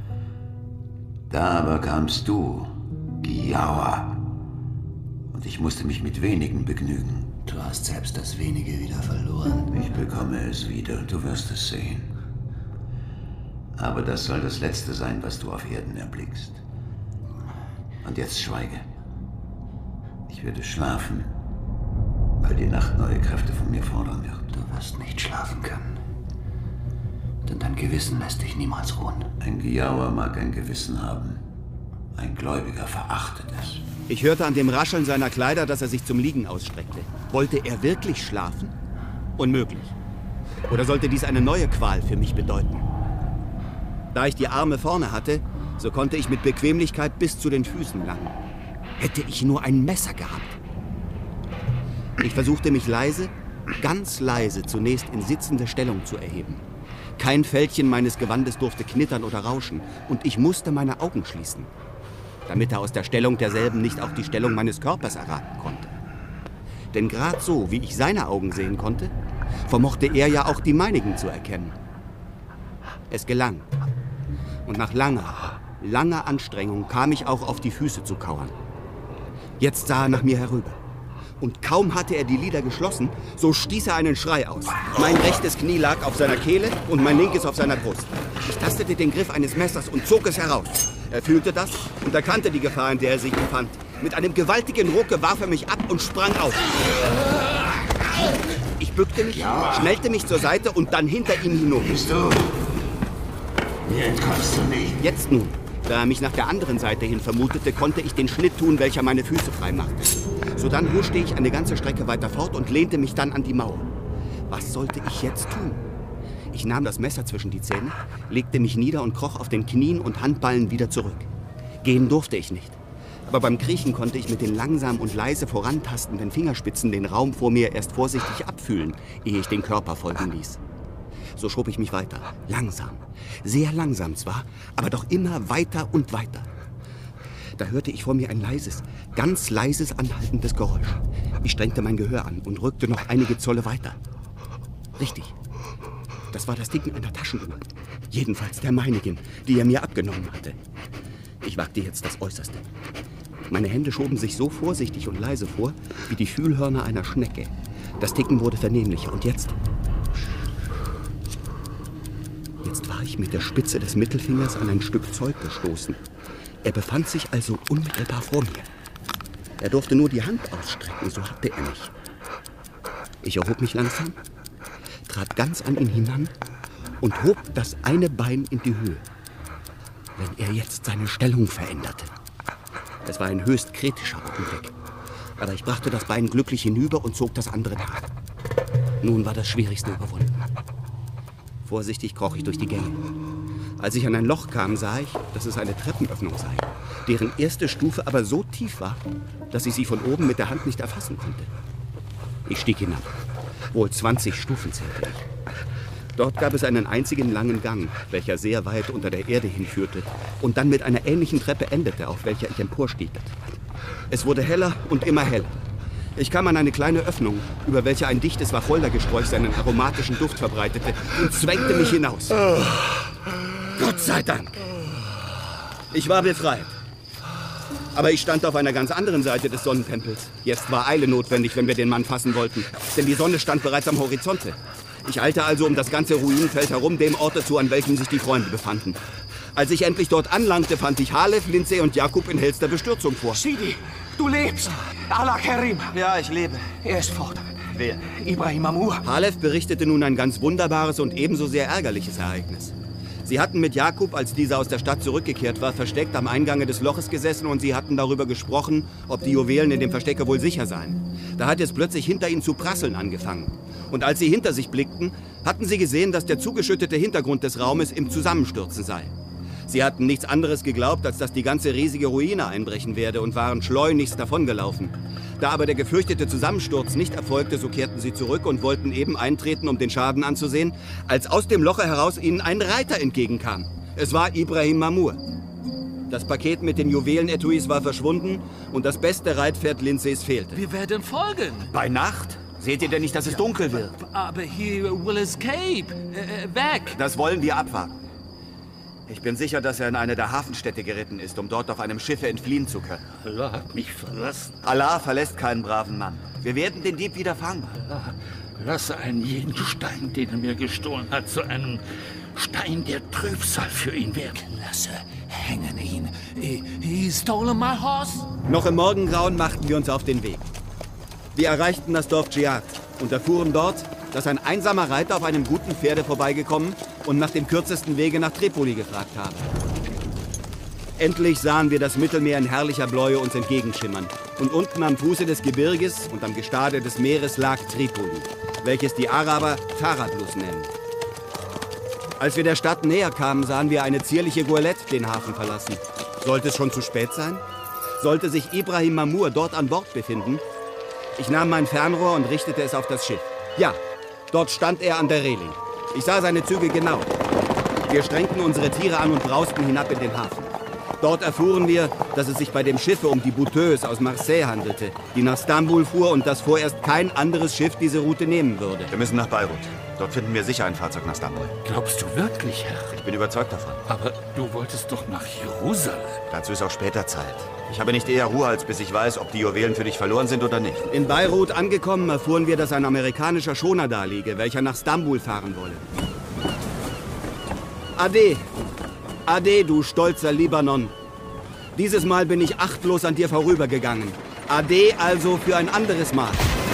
Da aber kamst du, Giawa, und ich musste mich mit wenigen begnügen. Du hast selbst das Wenige wieder verloren. Ich bekomme es wieder, du wirst es sehen. Aber das soll das Letzte sein, was du auf Erden erblickst. Und jetzt schweige. Ich werde schlafen, weil die Nacht neue Kräfte von mir fordern wird. Du wirst nicht schlafen können. Denn dein Gewissen lässt dich niemals ruhen. Ein Giawa mag ein Gewissen haben. Ein Gläubiger verachtet es. Ich hörte an dem Rascheln seiner Kleider, dass er sich zum Liegen ausstreckte. Wollte er wirklich schlafen? Unmöglich. Oder sollte dies eine neue Qual für mich bedeuten? Da ich die Arme vorne hatte, so konnte ich mit Bequemlichkeit bis zu den Füßen langen. Hätte ich nur ein Messer gehabt. Ich versuchte mich leise, ganz leise zunächst in sitzende Stellung zu erheben. Kein Fältchen meines Gewandes durfte knittern oder rauschen, und ich musste meine Augen schließen, damit er aus der Stellung derselben nicht auch die Stellung meines Körpers erraten konnte. Denn gerade so, wie ich seine Augen sehen konnte, vermochte er ja auch die meinigen zu erkennen. Es gelang. Und nach langer Anstrengung kam ich auch auf die Füße zu kauern. Jetzt sah er nach mir herüber. Und kaum hatte er die Lider geschlossen, so stieß er einen Schrei aus. Mein rechtes Knie lag auf seiner Kehle und mein linkes auf seiner Brust. Ich tastete den Griff eines Messers und zog es heraus. Er fühlte das und erkannte die Gefahr, in der er sich befand. Mit einem gewaltigen Rucke warf er mich ab und sprang auf. Ich bückte mich, schnellte mich zur Seite und dann hinter ihn hinunter. Bist du? Mir entkommst du nicht. Jetzt nun, da er mich nach der anderen Seite hin vermutete, konnte ich den Schnitt tun, welcher meine Füße frei machte. Sodann huschte ich eine ganze Strecke weiter fort und lehnte mich dann an die Mauer. Was sollte ich jetzt tun? Ich nahm das Messer zwischen die Zähne, legte mich nieder und kroch auf den Knien und Handballen wieder zurück. Gehen durfte ich nicht. Aber beim Kriechen konnte ich mit den langsam und leise vorantastenden Fingerspitzen den Raum vor mir erst vorsichtig abfühlen, ehe ich den Körper folgen ließ. So schob ich mich weiter, langsam, sehr langsam zwar, aber doch immer weiter und weiter. Da hörte ich vor mir ein leises, ganz leises, anhaltendes Geräusch. Ich strengte mein Gehör an und rückte noch einige Zolle weiter. Richtig, das war das Ticken einer Taschenuhr. Jedenfalls der meinigen, die er mir abgenommen hatte. Ich wagte jetzt das Äußerste. Meine Hände schoben sich so vorsichtig und leise vor, wie die Fühlhörner einer Schnecke. Das Ticken wurde vernehmlicher und jetzt war ich mit der Spitze des Mittelfingers an ein Stück Zeug gestoßen. Er befand sich also unmittelbar vor mir. Er durfte nur die Hand ausstrecken, so hatte er mich. Ich erhob mich langsam, trat ganz an ihn hinan und hob das eine Bein in die Höhe. Wenn er jetzt seine Stellung veränderte. Es war ein höchst kritischer Augenblick. Aber ich brachte das Bein glücklich hinüber und zog das andere nach. Nun war das Schwierigste überwunden. Vorsichtig kroch ich durch die Gänge. Als ich an ein Loch kam, sah ich, dass es eine Treppenöffnung sei, deren erste Stufe aber so tief war, dass ich sie von oben mit der Hand nicht erfassen konnte. Ich stieg hinab. Wohl 20 Stufen zählte ich. Dort gab es einen einzigen langen Gang, welcher sehr weit unter der Erde hinführte und dann mit einer ähnlichen Treppe endete, auf welcher ich emporstieg. Es wurde heller und immer heller. Ich kam an eine kleine Öffnung, über welche ein dichtes Wacholdergesträuch seinen aromatischen Duft verbreitete und zwängte mich hinaus. Gott sei Dank! Ich war befreit. Aber ich stand auf einer ganz anderen Seite des Sonnentempels. Jetzt war Eile notwendig, wenn wir den Mann fassen wollten, denn die Sonne stand bereits am Horizonte. Ich eilte also um das ganze Ruinenfeld herum, dem Orte zu, an welchem sich die Freunde befanden. Als ich endlich dort anlangte, fand ich Halef, Lindsay und Jakub in hellster Bestürzung vor. Sidi, du lebst! Allah Karim! Ja, ich lebe. Er ist fort. Wer? Ibrahim Mamur. Halef berichtete nun ein ganz wunderbares und ebenso sehr ärgerliches Ereignis. Sie hatten mit Jakub, als dieser aus der Stadt zurückgekehrt war, versteckt am Eingange des Loches gesessen und sie hatten darüber gesprochen, ob die Juwelen in dem Verstecke wohl sicher seien. Da hat es plötzlich hinter ihnen zu prasseln angefangen. Und als sie hinter sich blickten, hatten sie gesehen, dass der zugeschüttete Hintergrund des Raumes im Zusammenstürzen sei. Sie hatten nichts anderes geglaubt, als dass die ganze riesige Ruine einbrechen werde und waren schleunigst davongelaufen. Da aber der gefürchtete Zusammensturz nicht erfolgte, so kehrten sie zurück und wollten eben eintreten, um den Schaden anzusehen, als aus dem Loche heraus ihnen ein Reiter entgegenkam. Es war Ibrahim Mamur. Das Paket mit den Juwelenetuis war verschwunden und das beste Reitpferd Lindsays fehlte. Wir werden folgen. Bei Nacht? Seht ihr denn nicht, dass es dunkel wird? Aber he will escape. Weg. Das wollen wir abwarten. Ich bin sicher, dass er in eine der Hafenstädte geritten ist, um dort auf einem Schiffe entfliehen zu können. Allah hat mich verlassen. Allah verlässt keinen braven Mann. Wir werden den Dieb wieder fangen. Allah, lasse einen jeden Stein, den er mir gestohlen hat, zu einem Stein der Trübsal für ihn werden. Lasse hängen ihn. He stolen my horse. Noch im Morgengrauen machten wir uns auf den Weg. Wir erreichten das Dorf Djihad und erfuhren dort, dass ein einsamer Reiter auf einem guten Pferde vorbeigekommen und nach dem kürzesten Wege nach Tripoli gefragt habe. Endlich sahen wir das Mittelmeer in herrlicher Bläue uns entgegenschimmern. Und unten am Fuße des Gebirges und am Gestade des Meeres lag Tripoli, welches die Araber Tarablus nennen. Als wir der Stadt näher kamen, sahen wir eine zierliche Goélette den Hafen verlassen. Sollte es schon zu spät sein? Sollte sich Ibrahim Mamur dort an Bord befinden? Ich nahm mein Fernrohr und richtete es auf das Schiff. Ja, dort stand er an der Reling. Ich sah seine Züge genau. Wir strengten unsere Tiere an und brausten hinab in den Hafen. Dort erfuhren wir, dass es sich bei dem Schiffe um die Bouteuse aus Marseille handelte, die nach Stambul fuhr und dass vorerst kein anderes Schiff diese Route nehmen würde. Wir müssen nach Beirut. Dort finden wir sicher ein Fahrzeug nach Stambul. Glaubst du wirklich, Herr? Ich bin überzeugt davon. Aber du wolltest doch nach Jerusalem. Dazu ist auch später Zeit. Ich habe nicht eher Ruhe, als bis ich weiß, ob die Juwelen für dich verloren sind oder nicht. In Beirut angekommen, erfuhren wir, dass ein amerikanischer Schoner da liege, welcher nach Stambul fahren wolle. Ade, Ade, du stolzer Libanon. Dieses Mal bin ich achtlos an dir vorübergegangen. Ade also für ein anderes Mal.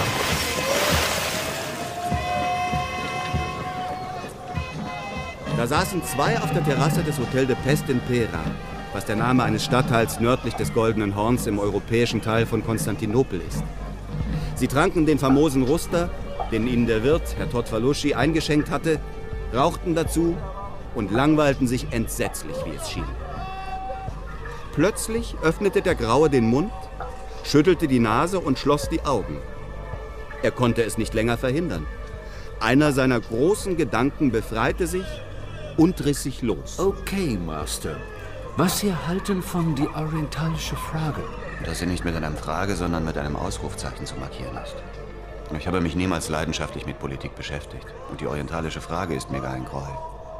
Da saßen zwei auf der Terrasse des Hotel de Pest in Pera, was der Name eines Stadtteils nördlich des Goldenen Horns im europäischen Teil von Konstantinopel ist. Sie tranken den famosen Ruster, den ihnen der Wirt, Herr Totfaluschi, eingeschenkt hatte, rauchten dazu und langweilten sich entsetzlich, wie es schien. Plötzlich öffnete der Graue den Mund, schüttelte die Nase und schloss die Augen. Er konnte es nicht länger verhindern. Einer seiner großen Gedanken befreite sich und riss sich los. Okay, Master. Was Sie halten von die orientalische Frage? Dass sie nicht mit einer Frage, sondern mit einem Ausrufzeichen zu markieren ist. Ich habe mich niemals leidenschaftlich mit Politik beschäftigt. Und die orientalische Frage ist mir gar ein Gräuel.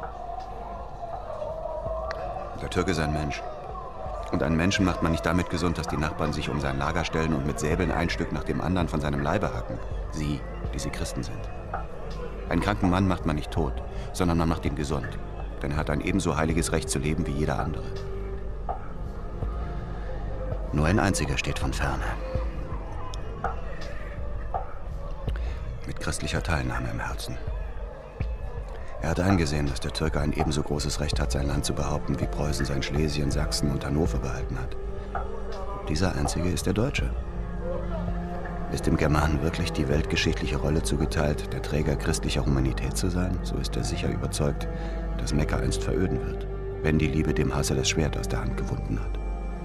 Der Türke ist ein Mensch. Und einen Menschen macht man nicht damit gesund, dass die Nachbarn sich um sein Lager stellen und mit Säbeln ein Stück nach dem anderen von seinem Leibe hacken. Sie, die sie Christen sind. Einen kranken Mann macht man nicht tot, sondern man macht ihn gesund. Denn er hat ein ebenso heiliges Recht zu leben wie jeder andere. Nur ein einziger steht von ferne. Mit christlicher Teilnahme im Herzen. Er hat eingesehen, dass der Türke ein ebenso großes Recht hat, sein Land zu behaupten, wie Preußen sein Schlesien, Sachsen und Hannover behalten hat. Dieser einzige ist der Deutsche. Ist dem Germanen wirklich die weltgeschichtliche Rolle zugeteilt, der Träger christlicher Humanität zu sein, so ist er sicher überzeugt, dass Mekka einst veröden wird. wenn die Liebe dem Hasser das Schwert aus der Hand gewunden hat.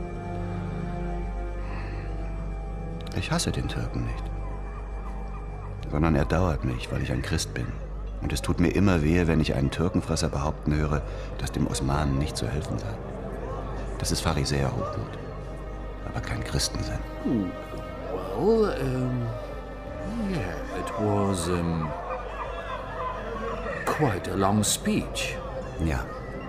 Ich hasse den Türken nicht, sondern er dauert mich, weil ich ein Christ bin. Und es tut mir immer weh, wenn ich einen Türkenfresser behaupten höre, dass dem Osmanen nicht zu helfen sei. Das ist Pharisäerhochmut, aber kein Christensinn. Well, yeah, it was quite a long speech. Ja.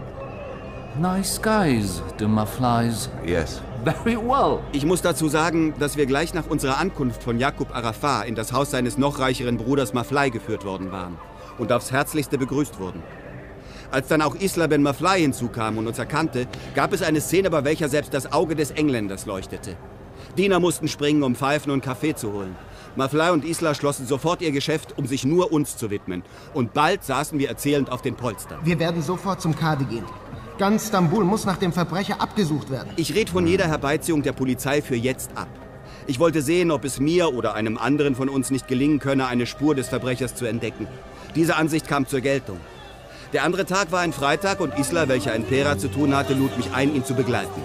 Nice guys, the Maflies. Yes. Very well. Ich muss dazu sagen, dass wir gleich nach unserer Ankunft von Jakub Arafat in das Haus seines noch reicheren Bruders Maflai geführt worden waren und aufs Herzlichste begrüßt wurden. Als dann auch Isla Ben Maflai hinzukam und uns erkannte, gab es eine Szene, bei welcher selbst das Auge des Engländers leuchtete. Diener mussten springen, um Pfeifen und Kaffee zu holen. Maflai und Isla schlossen sofort ihr Geschäft, um sich nur uns zu widmen. Und bald saßen wir erzählend auf den Polstern. Wir werden sofort zum Kadi gehen. Ganz Stambul muss nach dem Verbrecher abgesucht werden. Ich rede von jeder Herbeiziehung der Polizei für jetzt ab. Ich wollte sehen, ob es mir oder einem anderen von uns nicht gelingen könne, eine Spur des Verbrechers zu entdecken. Diese Ansicht kam zur Geltung. Der andere Tag war ein Freitag und Isla, welcher in Pera zu tun hatte, lud mich ein, ihn zu begleiten.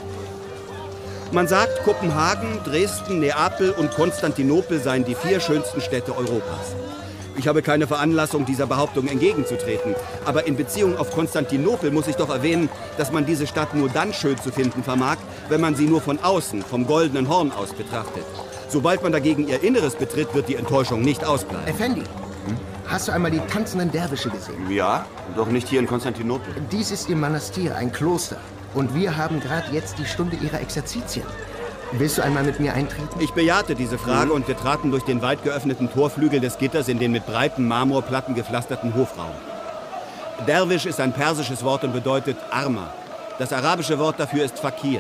Man sagt, Kopenhagen, Dresden, Neapel und Konstantinopel seien die 4 schönsten Städte Europas. Ich habe keine Veranlassung, dieser Behauptung entgegenzutreten. Aber in Beziehung auf Konstantinopel muss ich doch erwähnen, dass man diese Stadt nur dann schön zu finden vermag, wenn man sie nur von außen, vom Goldenen Horn aus betrachtet. Sobald man dagegen ihr Inneres betritt, wird die Enttäuschung nicht ausbleiben. Effendi, hast du einmal die tanzenden Derwische gesehen? Ja, doch nicht hier in Konstantinopel. Dies ist ihr Monastir, ein Kloster. Und wir haben gerade jetzt die Stunde ihrer Exerzitien. Willst du einmal mit mir eintreten? Ich bejahte diese Frage und wir traten durch den weit geöffneten Torflügel des Gitters in den mit breiten Marmorplatten gepflasterten Hofraum. Derwisch ist ein persisches Wort und bedeutet Armer. Das arabische Wort dafür ist Fakir.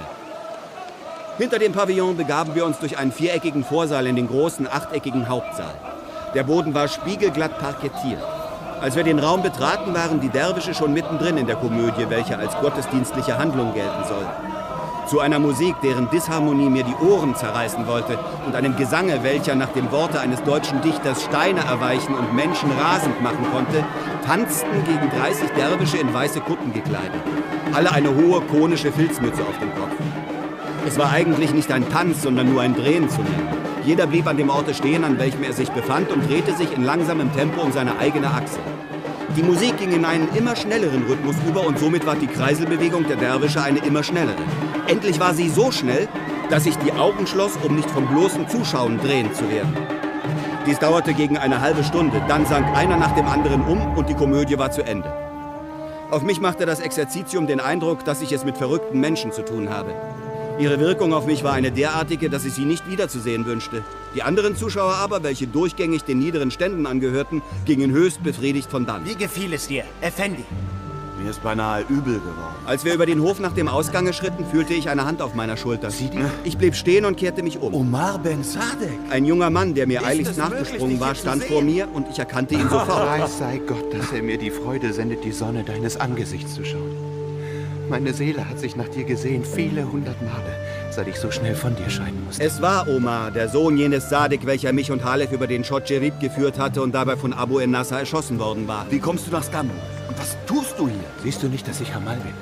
Hinter dem Pavillon begaben wir uns durch einen 4-eckigen Vorsaal in den großen 8-eckigen Hauptsaal. Der Boden war spiegelglatt parkettiert. Als wir den Raum betraten, waren die Derwische schon mittendrin in der Komödie, welche als gottesdienstliche Handlung gelten soll. Zu einer Musik, deren Disharmonie mir die Ohren zerreißen wollte und einem Gesange, welcher nach dem Worte eines deutschen Dichters Steine erweichen und Menschen rasend machen konnte, tanzten gegen 30 Derwische in weiße Kutten gekleidet. Alle eine hohe, konische Filzmütze auf dem Kopf. Es war eigentlich nicht ein Tanz, sondern nur ein Drehen zu nennen. Jeder blieb an dem Orte stehen, an welchem er sich befand und drehte sich in langsamem Tempo um seine eigene Achse. Die Musik ging in einen immer schnelleren Rhythmus über und somit war die Kreiselbewegung der Derwische eine immer schnellere. Endlich war sie so schnell, dass ich die Augen schloss, um nicht vom bloßen Zuschauen drehend zu werden. Dies dauerte gegen eine halbe Stunde, dann sank einer nach dem anderen um und die Komödie war zu Ende. Auf mich machte das Exerzitium den Eindruck, dass ich es mit verrückten Menschen zu tun habe. Ihre Wirkung auf mich war eine derartige, dass ich sie nicht wiederzusehen wünschte. Die anderen Zuschauer aber, welche durchgängig den niederen Ständen angehörten, gingen höchst befriedigt von dann. Wie gefiel es dir, Effendi? Mir ist beinahe übel geworden. Als wir über den Hof nach dem Ausgange schritten, fühlte ich eine Hand auf meiner Schulter. Ich blieb stehen und kehrte mich um. Omar Ben Sadek. Ein junger Mann, der mir eiligst nachgesprungen war, stand vor mir und ich erkannte ihn sofort. Preis sei Gott, dass er mir die Freude sendet, die Sonne deines Angesichts zu schauen. Meine Seele hat sich nach dir gesehen, viele 100 Male, seit ich so schnell von dir scheiden musste. Es war Omar, der Sohn jenes Sadek, welcher mich und Halef über den Schotcherib geführt hatte und dabei von Abu en-Nasser erschossen worden war. Wie kommst du nach Stambul? Und was tust du hier? Siehst du nicht, dass ich Hamal bin?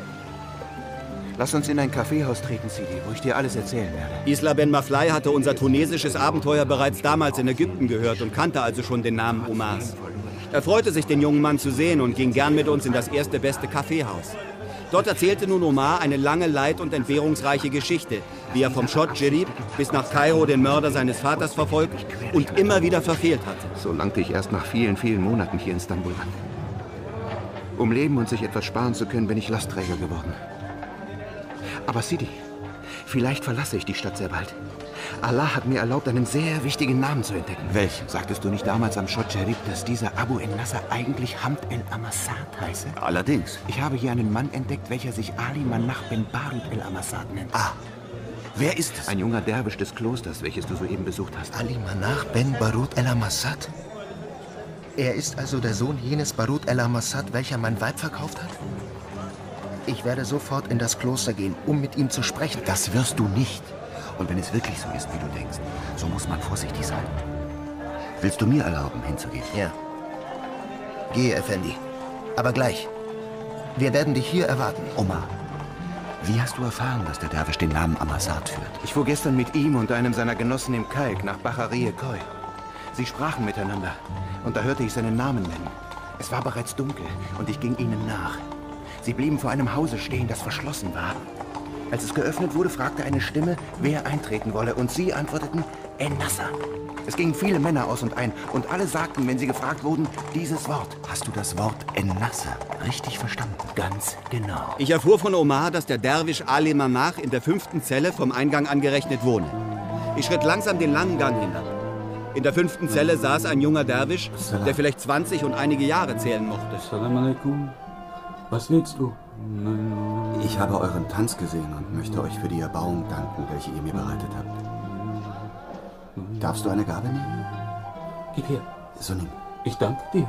Lass uns in ein Kaffeehaus treten, Sidi, wo ich dir alles erzählen werde. Isla Ben Maflai hatte unser tunesisches Abenteuer bereits damals in Ägypten gehört und kannte also schon den Namen Omars. Er freute sich, den jungen Mann zu sehen und ging gern mit uns in das erste beste Kaffeehaus. Dort erzählte nun Omar eine lange, leid- und entbehrungsreiche Geschichte, wie er vom Schotcherib bis nach Kairo den Mörder seines Vaters verfolgt und immer wieder verfehlt hatte. So langte ich erst nach vielen, vielen Monaten hier in Stambul an. Um leben und sich etwas sparen zu können, bin ich Lastträger geworden. Aber Sidi, vielleicht verlasse ich die Stadt sehr bald. Allah hat mir erlaubt, einen sehr wichtigen Namen zu entdecken. Welchen? Sagtest du nicht damals am Schotcherib, dass dieser Abu en-Nasser eigentlich Hamd el-Amassad heiße? Allerdings. Ich habe hier einen Mann entdeckt, welcher sich Ali Manach ben Barud el-Amassad nennt. Ah, wer ist es? Ein junger Derwisch des Klosters, welches du soeben besucht hast. Ali Manach ben Barud el-Amassad? Er ist also der Sohn jenes Barud el-Amassad, welcher mein Weib verkauft hat? Ich werde sofort in das Kloster gehen, um mit ihm zu sprechen. Das wirst du nicht. Und wenn es wirklich so ist, wie du denkst, so muss man vorsichtig sein. Willst du mir erlauben, hinzugehen? Ja. Gehe, Effendi. Aber gleich. Wir werden dich hier erwarten. Omar, Wie hast du erfahren, dass der Derwisch den Namen Amassad führt? Ich fuhr gestern mit ihm und einem seiner Genossen im Kalk nach Bahariye Koi. Sie sprachen miteinander und da hörte ich seinen Namen nennen. Es war bereits dunkel und ich ging ihnen nach. Sie blieben vor einem Hause stehen, das verschlossen war. Als es geöffnet wurde, fragte eine Stimme, wer eintreten wolle, und sie antworteten, En-Nasser. Es gingen viele Männer aus und ein und alle sagten, wenn sie gefragt wurden, dieses Wort. Hast du das Wort En-Nasser richtig verstanden? Ganz genau. Ich erfuhr von Omar, dass der Derwisch Ali Manach in der 5. Zelle vom Eingang angerechnet wohne. Ich schritt langsam den langen Gang hinab. In der 5. Zelle saß ein junger Derwisch, der vielleicht 20 und einige Jahre zählen mochte. Salam alaikum. Was willst du? Ich habe euren Tanz gesehen und möchte euch für die Erbauung danken, welche ihr mir bereitet habt. Darfst du eine Gabe nehmen? Gib her. So nimm. Ich danke dir.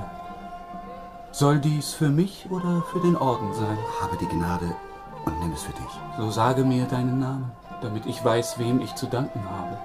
Soll dies für mich oder für den Orden sein? Habe die Gnade und nimm es für dich. So sage mir deinen Namen, damit ich weiß, wem ich zu danken habe.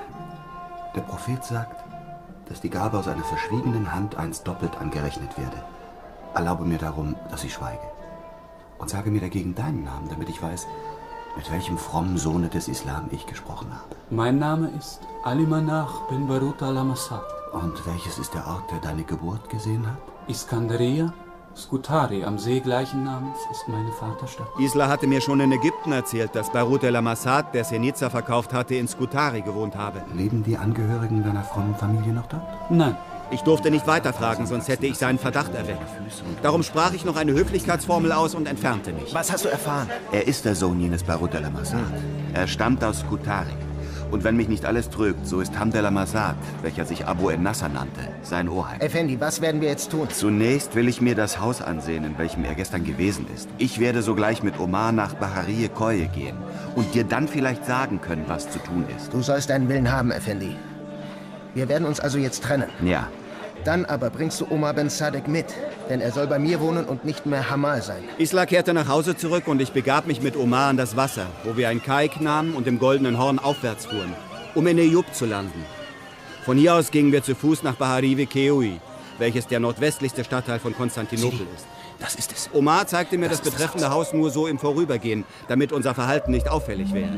Der Prophet sagt, dass die Gabe aus einer verschwiegenen Hand einst doppelt angerechnet werde. Erlaube mir darum, dass ich schweige. Und sage mir dagegen deinen Namen, damit ich weiß, mit welchem frommen Sohne des Islam ich gesprochen habe. Mein Name ist Ali Manach bin Barut al-Amassad. Und welches ist der Ort, der deine Geburt gesehen hat? Iskandariya, Skutari am See gleichen Namens ist meine Vaterstadt. Isla hatte mir schon in Ägypten erzählt, dass Barut el-Amassad, der Seniza verkauft hatte, in Skutari gewohnt habe. Leben die Angehörigen deiner frommen Familie noch dort? Nein. Ich durfte nicht weiterfragen, sonst hätte ich seinen Verdacht erweckt. Darum sprach ich noch eine Höflichkeitsformel aus und entfernte mich. Was hast du erfahren? Er ist der Sohn jenes Barut el-Amassad. Er stammt aus Skutari. Und wenn mich nicht alles trügt, so ist Hamd el-Amassad, welcher sich Abu en-Nasser nannte, sein Oheim. Effendi, was werden wir jetzt tun? Zunächst will ich mir das Haus ansehen, in welchem er gestern gewesen ist. Ich werde sogleich mit Omar nach Bahariye Koi gehen und dir dann vielleicht sagen können, was zu tun ist. Du sollst deinen Willen haben, Effendi. Wir werden uns also jetzt trennen. Ja. Dann aber bringst du Omar Ben Sadek mit, denn er soll bei mir wohnen und nicht mehr Hamal sein. Isla kehrte nach Hause zurück und ich begab mich mit Omar an das Wasser, wo wir ein Kaik nahmen und im Goldenen Horn aufwärts fuhren, um in Ägypten zu landen. Von hier aus gingen wir zu Fuß nach Bahariye Koi, welches der nordwestlichste Stadtteil von Konstantinopel ist. Das ist es. Omar zeigte mir das betreffende Haus nur so im Vorübergehen, damit unser Verhalten nicht auffällig wäre.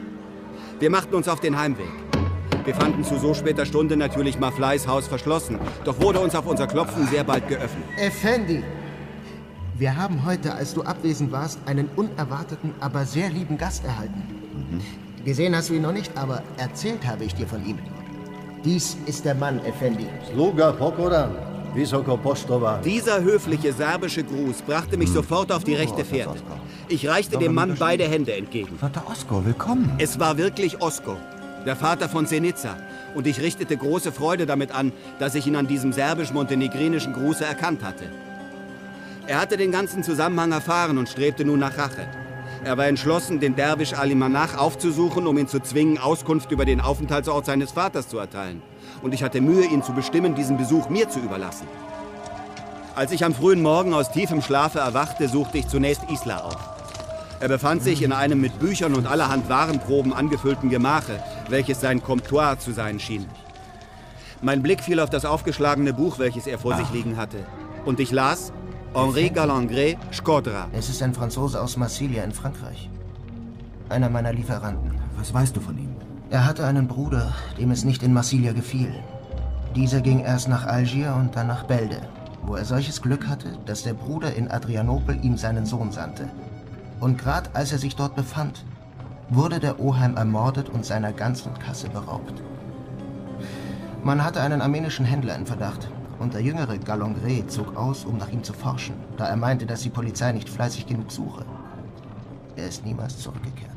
Wir machten uns auf den Heimweg. Wir fanden zu so später Stunde natürlich Mafleis Haus verschlossen, doch wurde uns auf unser Klopfen sehr bald geöffnet. Effendi, wir haben heute, als du abwesend warst, einen unerwarteten, aber sehr lieben Gast erhalten. Gesehen hast du ihn noch nicht, aber erzählt habe ich dir von ihm. Dies ist der Mann, Effendi. Dieser höfliche serbische Gruß brachte mich sofort auf die rechte Fährte. Ich reichte dem Mann beide Hände entgegen. Vater Osko, willkommen. Es war wirklich Osko, der Vater von Seniza, und ich richtete große Freude damit an, dass ich ihn an diesem serbisch-montenegrinischen Gruße erkannt hatte. Er hatte den ganzen Zusammenhang erfahren und strebte nun nach Rache. Er war entschlossen, den Derwisch Ali Manach aufzusuchen, um ihn zu zwingen, Auskunft über den Aufenthaltsort seines Vaters zu erteilen. Und ich hatte Mühe, ihn zu bestimmen, diesen Besuch mir zu überlassen. Als ich am frühen Morgen aus tiefem Schlafe erwachte, suchte ich zunächst Isla auf. Er befand sich in einem mit Büchern und allerhand Warenproben angefüllten Gemache, welches sein Comptoir zu sein schien. Mein Blick fiel auf das aufgeschlagene Buch, welches er vor sich liegen hatte. Und ich las Henri Galangret, Shkodra. Es ist ein Franzose aus Marsilia in Frankreich. Einer meiner Lieferanten. Was weißt du von ihm? Er hatte einen Bruder, dem es nicht in Marsilia gefiel. Dieser ging erst nach Algier und dann nach Bälde, wo er solches Glück hatte, dass der Bruder in Adrianopel ihm seinen Sohn sandte. Und gerade als er sich dort befand, wurde der Oheim ermordet und seiner ganzen Kasse beraubt. Man hatte einen armenischen Händler in Verdacht und der jüngere Galangret zog aus, um nach ihm zu forschen, da er meinte, dass die Polizei nicht fleißig genug suche. Er ist niemals zurückgekehrt.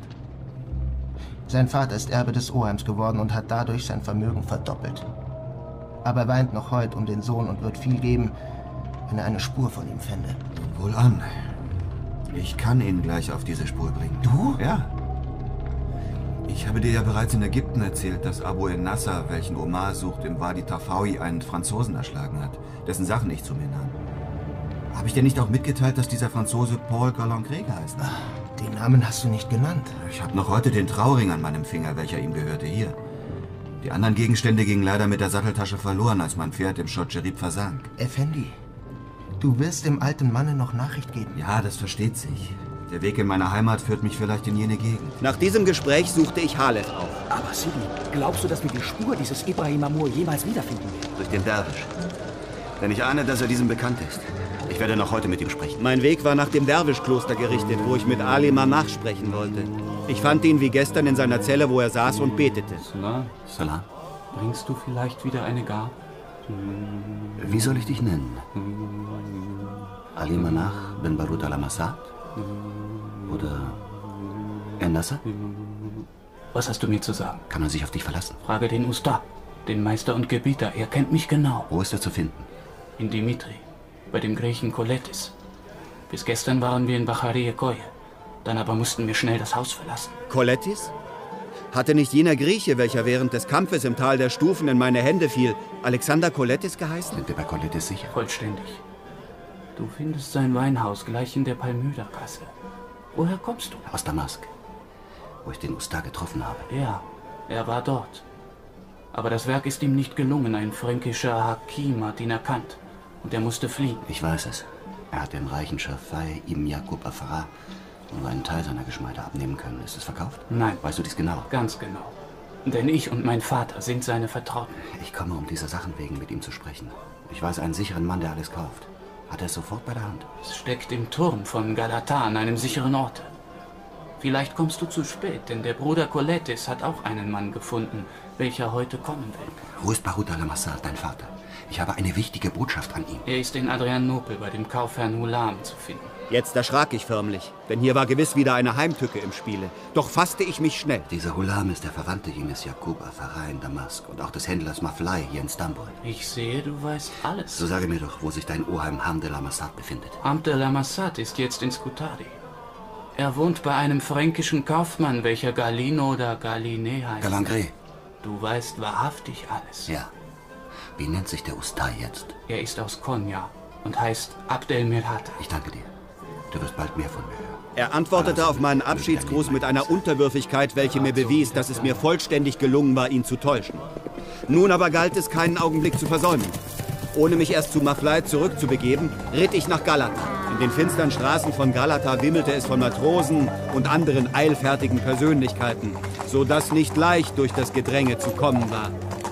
Sein Vater ist Erbe des Oheims geworden und hat dadurch sein Vermögen verdoppelt. Aber er weint noch heute um den Sohn und wird viel geben, wenn er eine Spur von ihm fände. Wohlan. Ich kann ihn gleich auf diese Spur bringen. Du? Ja. Ich habe dir ja bereits in Ägypten erzählt, dass Abu en-Nasser, welchen Omar sucht, im Wadi Tafawi einen Franzosen erschlagen hat, dessen Sachen ich zu mir nahm. Habe ich dir nicht auch mitgeteilt, dass dieser Franzose Paul Galangret heißt? Den Namen hast du nicht genannt. Ich habe noch heute den Trauring an meinem Finger, welcher ihm gehörte, hier. Die anderen Gegenstände gingen leider mit der Satteltasche verloren, als mein Pferd im Schotscherib versank. Effendi, du wirst dem alten Manne noch Nachricht geben. Ja, das versteht sich. Der Weg in meine Heimat führt mich vielleicht in jene Gegend. Nach diesem Gespräch suchte ich Halef auf. Aber Sidi, glaubst du, dass wir die Spur dieses Ibrahim Mamur jemals wiederfinden werden? Durch den Derwisch. Denn ich ahne, dass er diesem bekannt ist. Ich werde noch heute mit ihm sprechen. Mein Weg war nach dem Derwischkloster gerichtet, wo ich mit Ali Mamach sprechen wollte. Ich fand ihn wie gestern in seiner Zelle, wo er saß und betete. Salam. Bringst du vielleicht wieder eine Gabe? Wie soll ich dich nennen? Ali Manach bin Barut al-Amassad? Oder Nasser? Was hast du mir zu sagen? Kann man sich auf dich verlassen? Frage den Usta, den Meister und Gebieter. Er kennt mich genau. Wo ist er zu finden? In Dimitri, bei dem Griechen Kolettis. Bis gestern waren wir in Bacharie Koye. Dann aber mussten wir schnell das Haus verlassen. Kolettis? Hatte nicht jener Grieche, welcher während des Kampfes im Tal der Stufen in meine Hände fiel, Alexander Kolettis geheißen? Sind wir bei Kolettis sicher? Vollständig. Du findest sein Weinhaus gleich in der Palmyra-Gasse. Woher kommst du? Aus Damask, wo ich den Usta getroffen habe. Ja, er war dort. Aber das Werk ist ihm nicht gelungen. Ein fränkischer Hakim hat ihn erkannt. Und er musste fliehen. Ich weiß es. Er hat dem reichen Schafei Ibn Jakub Afara nur einen Teil seiner Geschmeide abnehmen können. Ist es verkauft? Nein. Weißt du dies genau? Ganz genau. Denn ich und mein Vater sind seine Vertrauten. Ich komme, um dieser Sachen wegen mit ihm zu sprechen. Ich weiß einen sicheren Mann, der alles kauft. Hat er es sofort bei der Hand? Es steckt im Turm von Galata an einem sicheren Orte. Vielleicht kommst du zu spät, denn der Bruder Kolettis hat auch einen Mann gefunden, welcher heute kommen will. Wo ist Barut al-Amassad, dein Vater? Ich habe eine wichtige Botschaft an ihn. Er ist in Adrianopel bei dem Kaufherrn Hulam zu finden. Jetzt erschrak ich förmlich, denn hier war gewiss wieder eine Heimtücke im Spiele. Doch fasste ich mich schnell. Dieser Hulam ist der Verwandte jenes Jakub Afara in Damask und auch des Händlers Maflai hier in Stambul. Ich sehe, du weißt alles. So sage mir doch, wo sich dein Oheim Hamd el-Amassad befindet. Hamd el-Amassad ist jetzt in Skutari. Er wohnt bei einem fränkischen Kaufmann, welcher Galino oder Galine heißt. Galangre. Du weißt wahrhaftig alles. Ja. Wie nennt sich der Usta jetzt? Er ist aus Konya und heißt Abdel Mirhata. Ich danke dir. Du wirst bald mehr von mir hören. Er antwortete auf meinen Abschiedsgruß mit einer Unterwürfigkeit, welche mir bewies, dass es mir vollständig gelungen war, ihn zu täuschen. Nun aber galt es, keinen Augenblick zu versäumen. Ohne mich erst zu Maflai zurückzubegeben, ritt ich nach Galata. In den finstern Straßen von Galata wimmelte es von Matrosen und anderen eilfertigen Persönlichkeiten, so dass nicht leicht durch das Gedränge zu kommen war.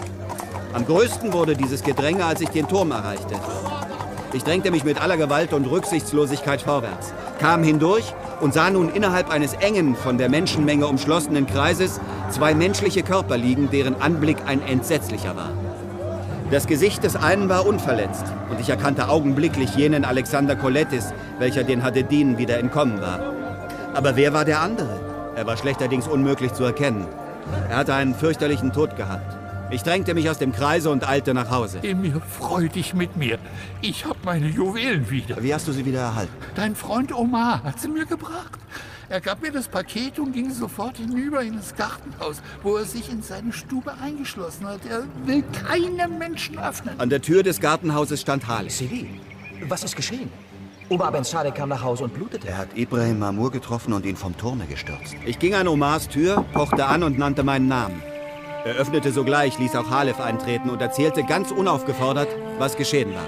Am größten wurde dieses Gedränge, als ich den Turm erreichte. Ich drängte mich mit aller Gewalt und Rücksichtslosigkeit vorwärts, kam hindurch und sah nun innerhalb eines engen, von der Menschenmenge umschlossenen Kreises zwei menschliche Körper liegen, deren Anblick ein entsetzlicher war. Das Gesicht des einen war unverletzt und ich erkannte augenblicklich jenen Alexander Kolettis, welcher den Hadedinen wieder entkommen war. Aber wer war der andere? Er war schlechterdings unmöglich zu erkennen. Er hatte einen fürchterlichen Tod gehabt. Ich drängte mich aus dem Kreise und eilte nach Hause. Emir, freu dich mit mir. Ich habe meine Juwelen wieder. Wie hast du sie wieder erhalten? Dein Freund Omar hat sie mir gebracht. Er gab mir das Paket und ging sofort hinüber in das Gartenhaus, wo er sich in seine Stube eingeschlossen hat. Er will keinem Menschen öffnen. An der Tür des Gartenhauses stand Halef. Sidi, was ist geschehen? Omar Ben Sadek kam nach Hause und blutete. Er hat Ibrahim Mamur getroffen und ihn vom Turme gestürzt. Ich ging an Omars Tür, pochte an und nannte meinen Namen. Er öffnete sogleich, ließ auch Halef eintreten und erzählte ganz unaufgefordert, was geschehen war.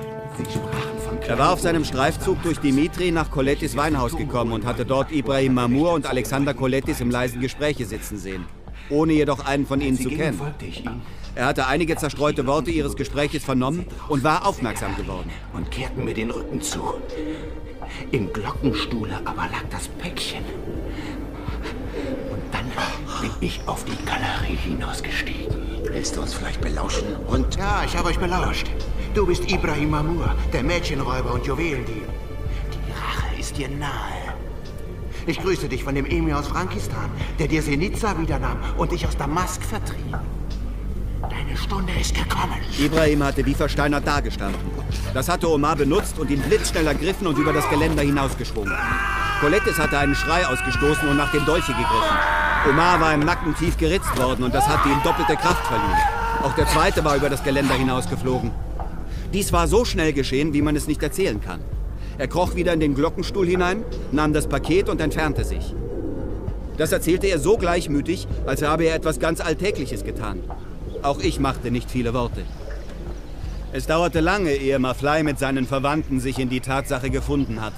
Er war auf seinem Streifzug durch Dimitri nach Kolettis Weinhaus gekommen und hatte dort Ibrahim Mamur und Alexander Kolettis im leisen Gespräche sitzen sehen, ohne jedoch einen von ihnen zu kennen. Er hatte einige zerstreute Worte ihres Gespräches vernommen und war aufmerksam geworden. Und kehrten mir den Rücken zu. Im Glockenstuhle aber lag das Päckchen. Und dann bin ich auf die Galerie hinausgestiegen. Willst du uns vielleicht belauschen und... Ja, ich habe euch belauscht. Du bist Ibrahim Mamur, der Mädchenräuber und Juwelendieb. Die Rache ist dir nahe. Ich grüße dich von dem Emir aus Frankistan, der dir Senica wiedernahm und dich aus Damask vertrieb. Deine Stunde ist gekommen. Ibrahim hatte wie versteinert dagestanden. Das hatte Omar benutzt und ihn blitzschnell ergriffen und über das Geländer hinausgeschwungen. Kolettis hatte einen Schrei ausgestoßen und nach dem Dolche gegriffen. Omar war im Nacken tief geritzt worden und das hatte ihm doppelte Kraft verliehen. Auch der zweite war über das Geländer hinausgeflogen. Dies war so schnell geschehen, wie man es nicht erzählen kann. Er kroch wieder in den Glockenstuhl hinein, nahm das Paket und entfernte sich. Das erzählte er so gleichmütig, als habe er etwas ganz Alltägliches getan. Auch ich machte nicht viele Worte. Es dauerte lange, ehe Maflai mit seinen Verwandten sich in die Tatsache gefunden hatte.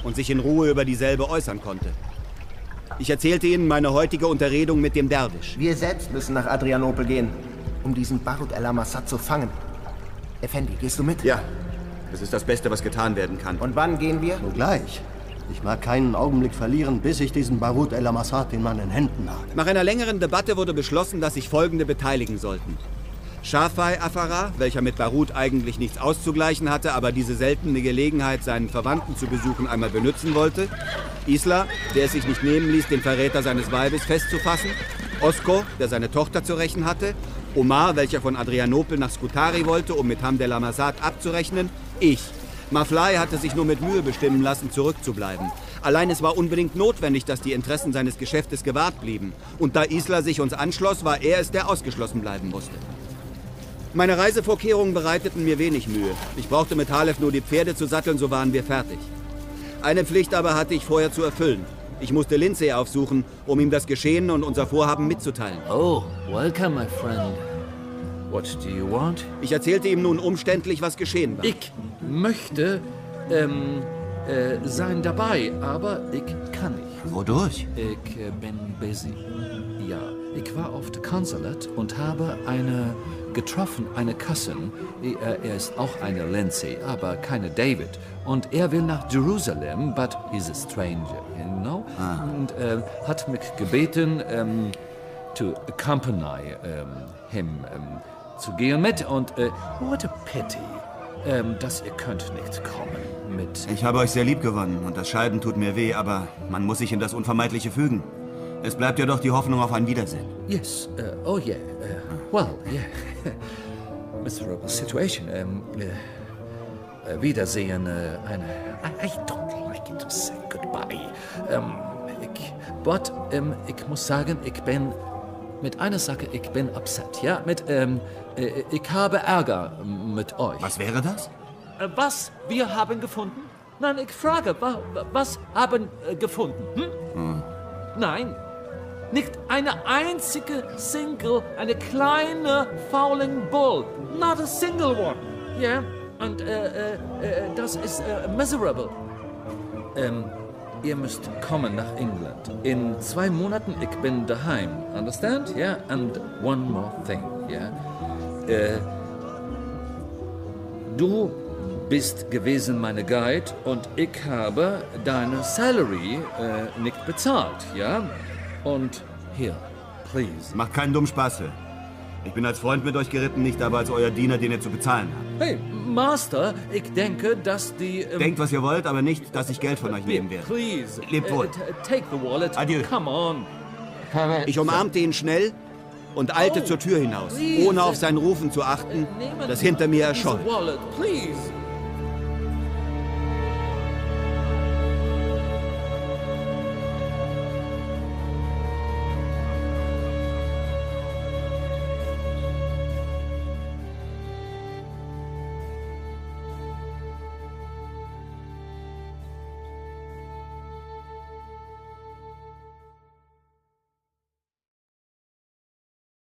und sich in Ruhe über dieselbe äußern konnte. Ich erzählte ihnen meine heutige Unterredung mit dem Derwisch. Wir selbst müssen nach Adrianopel gehen, um diesen Barut el-Amassad zu fangen. Effendi, gehst du mit? Ja, das ist das Beste, was getan werden kann. Und wann gehen wir? Nur gleich. Ich mag keinen Augenblick verlieren, bis ich diesen Barut el-Amassad in meinen Händen habe. Nach einer längeren Debatte wurde beschlossen, dass sich Folgende beteiligen sollten. Shafai Afara, welcher mit Barut eigentlich nichts auszugleichen hatte, aber diese seltene Gelegenheit, seinen Verwandten zu besuchen, einmal benützen wollte. Isla, der es sich nicht nehmen ließ, den Verräter seines Weibes festzufassen. Osko, der seine Tochter zu rächen hatte. Omar, welcher von Adrianopel nach Scutari wollte, um mit Hamd el-Amassad abzurechnen. Ich. Maflai hatte sich nur mit Mühe bestimmen lassen, zurückzubleiben. Allein es war unbedingt notwendig, dass die Interessen seines Geschäftes gewahrt blieben. Und da Isla sich uns anschloss, war er es, der ausgeschlossen bleiben musste. Meine Reisevorkehrungen bereiteten mir wenig Mühe. Ich brauchte mit Halef nur die Pferde zu satteln, so waren wir fertig. Eine Pflicht aber hatte ich vorher zu erfüllen. Ich musste Lindsay aufsuchen, um ihm das Geschehene und unser Vorhaben mitzuteilen. Oh, welcome, my friend. What do you want? Ich erzählte ihm nun umständlich, was geschehen war. Ich möchte sein dabei, aber ich kann nicht. Wodurch? Ich bin busy. Ja, ich war auf dem Konsulat und habe eine getroffen, eine Cousin. Er ist auch eine Lindsay, aber keine David. Und er will nach Jerusalem, but he's a stranger, you know? Und hat mich gebeten, to accompany him, zu gehen mit. Und what a pity, dass ihr könnt nicht kommen mit... Ich habe euch sehr lieb gewonnen und das Scheiden tut mir weh, aber man muss sich in das Unvermeidliche fügen. Es bleibt ja doch die Hoffnung auf ein Wiedersehen. Yes, oh yeah, well, yeah. Miserable situation, Wiedersehen, I don't like it to say goodbye. Ich muss sagen, ich bin mit einer Sache, ich bin upset, ja? Ich habe Ärger mit euch. Was wäre das? Was wir haben gefunden? Nein, ich frage, was haben gefunden? Nein, nicht eine einzige Single, eine kleine fauling Bull. Not a single one. Yeah, und das ist miserable. Ihr müsst kommen nach England. In 2 Monaten, ich bin daheim. Understand? Yeah, and one more thing, yeah. Du bist gewesen meine Guide und ich habe deine Salary nicht bezahlt, ja? Und hier, please. Macht keinen dummen Spaß, Sir. Ich bin als Freund mit euch geritten, nicht aber als euer Diener, den ihr zu bezahlen habt. Hey, Master, ich denke, dass die... Denkt, was ihr wollt, aber nicht, dass ich Geld von euch nehmen werde. Please. Lebt wohl. Take the wallet. Adieu. Come on. Ich umarmte ihn schnell und eilte zur Tür hinaus, ohne auf sein Rufen zu achten, das hinter mir erscholl. Wallet, please.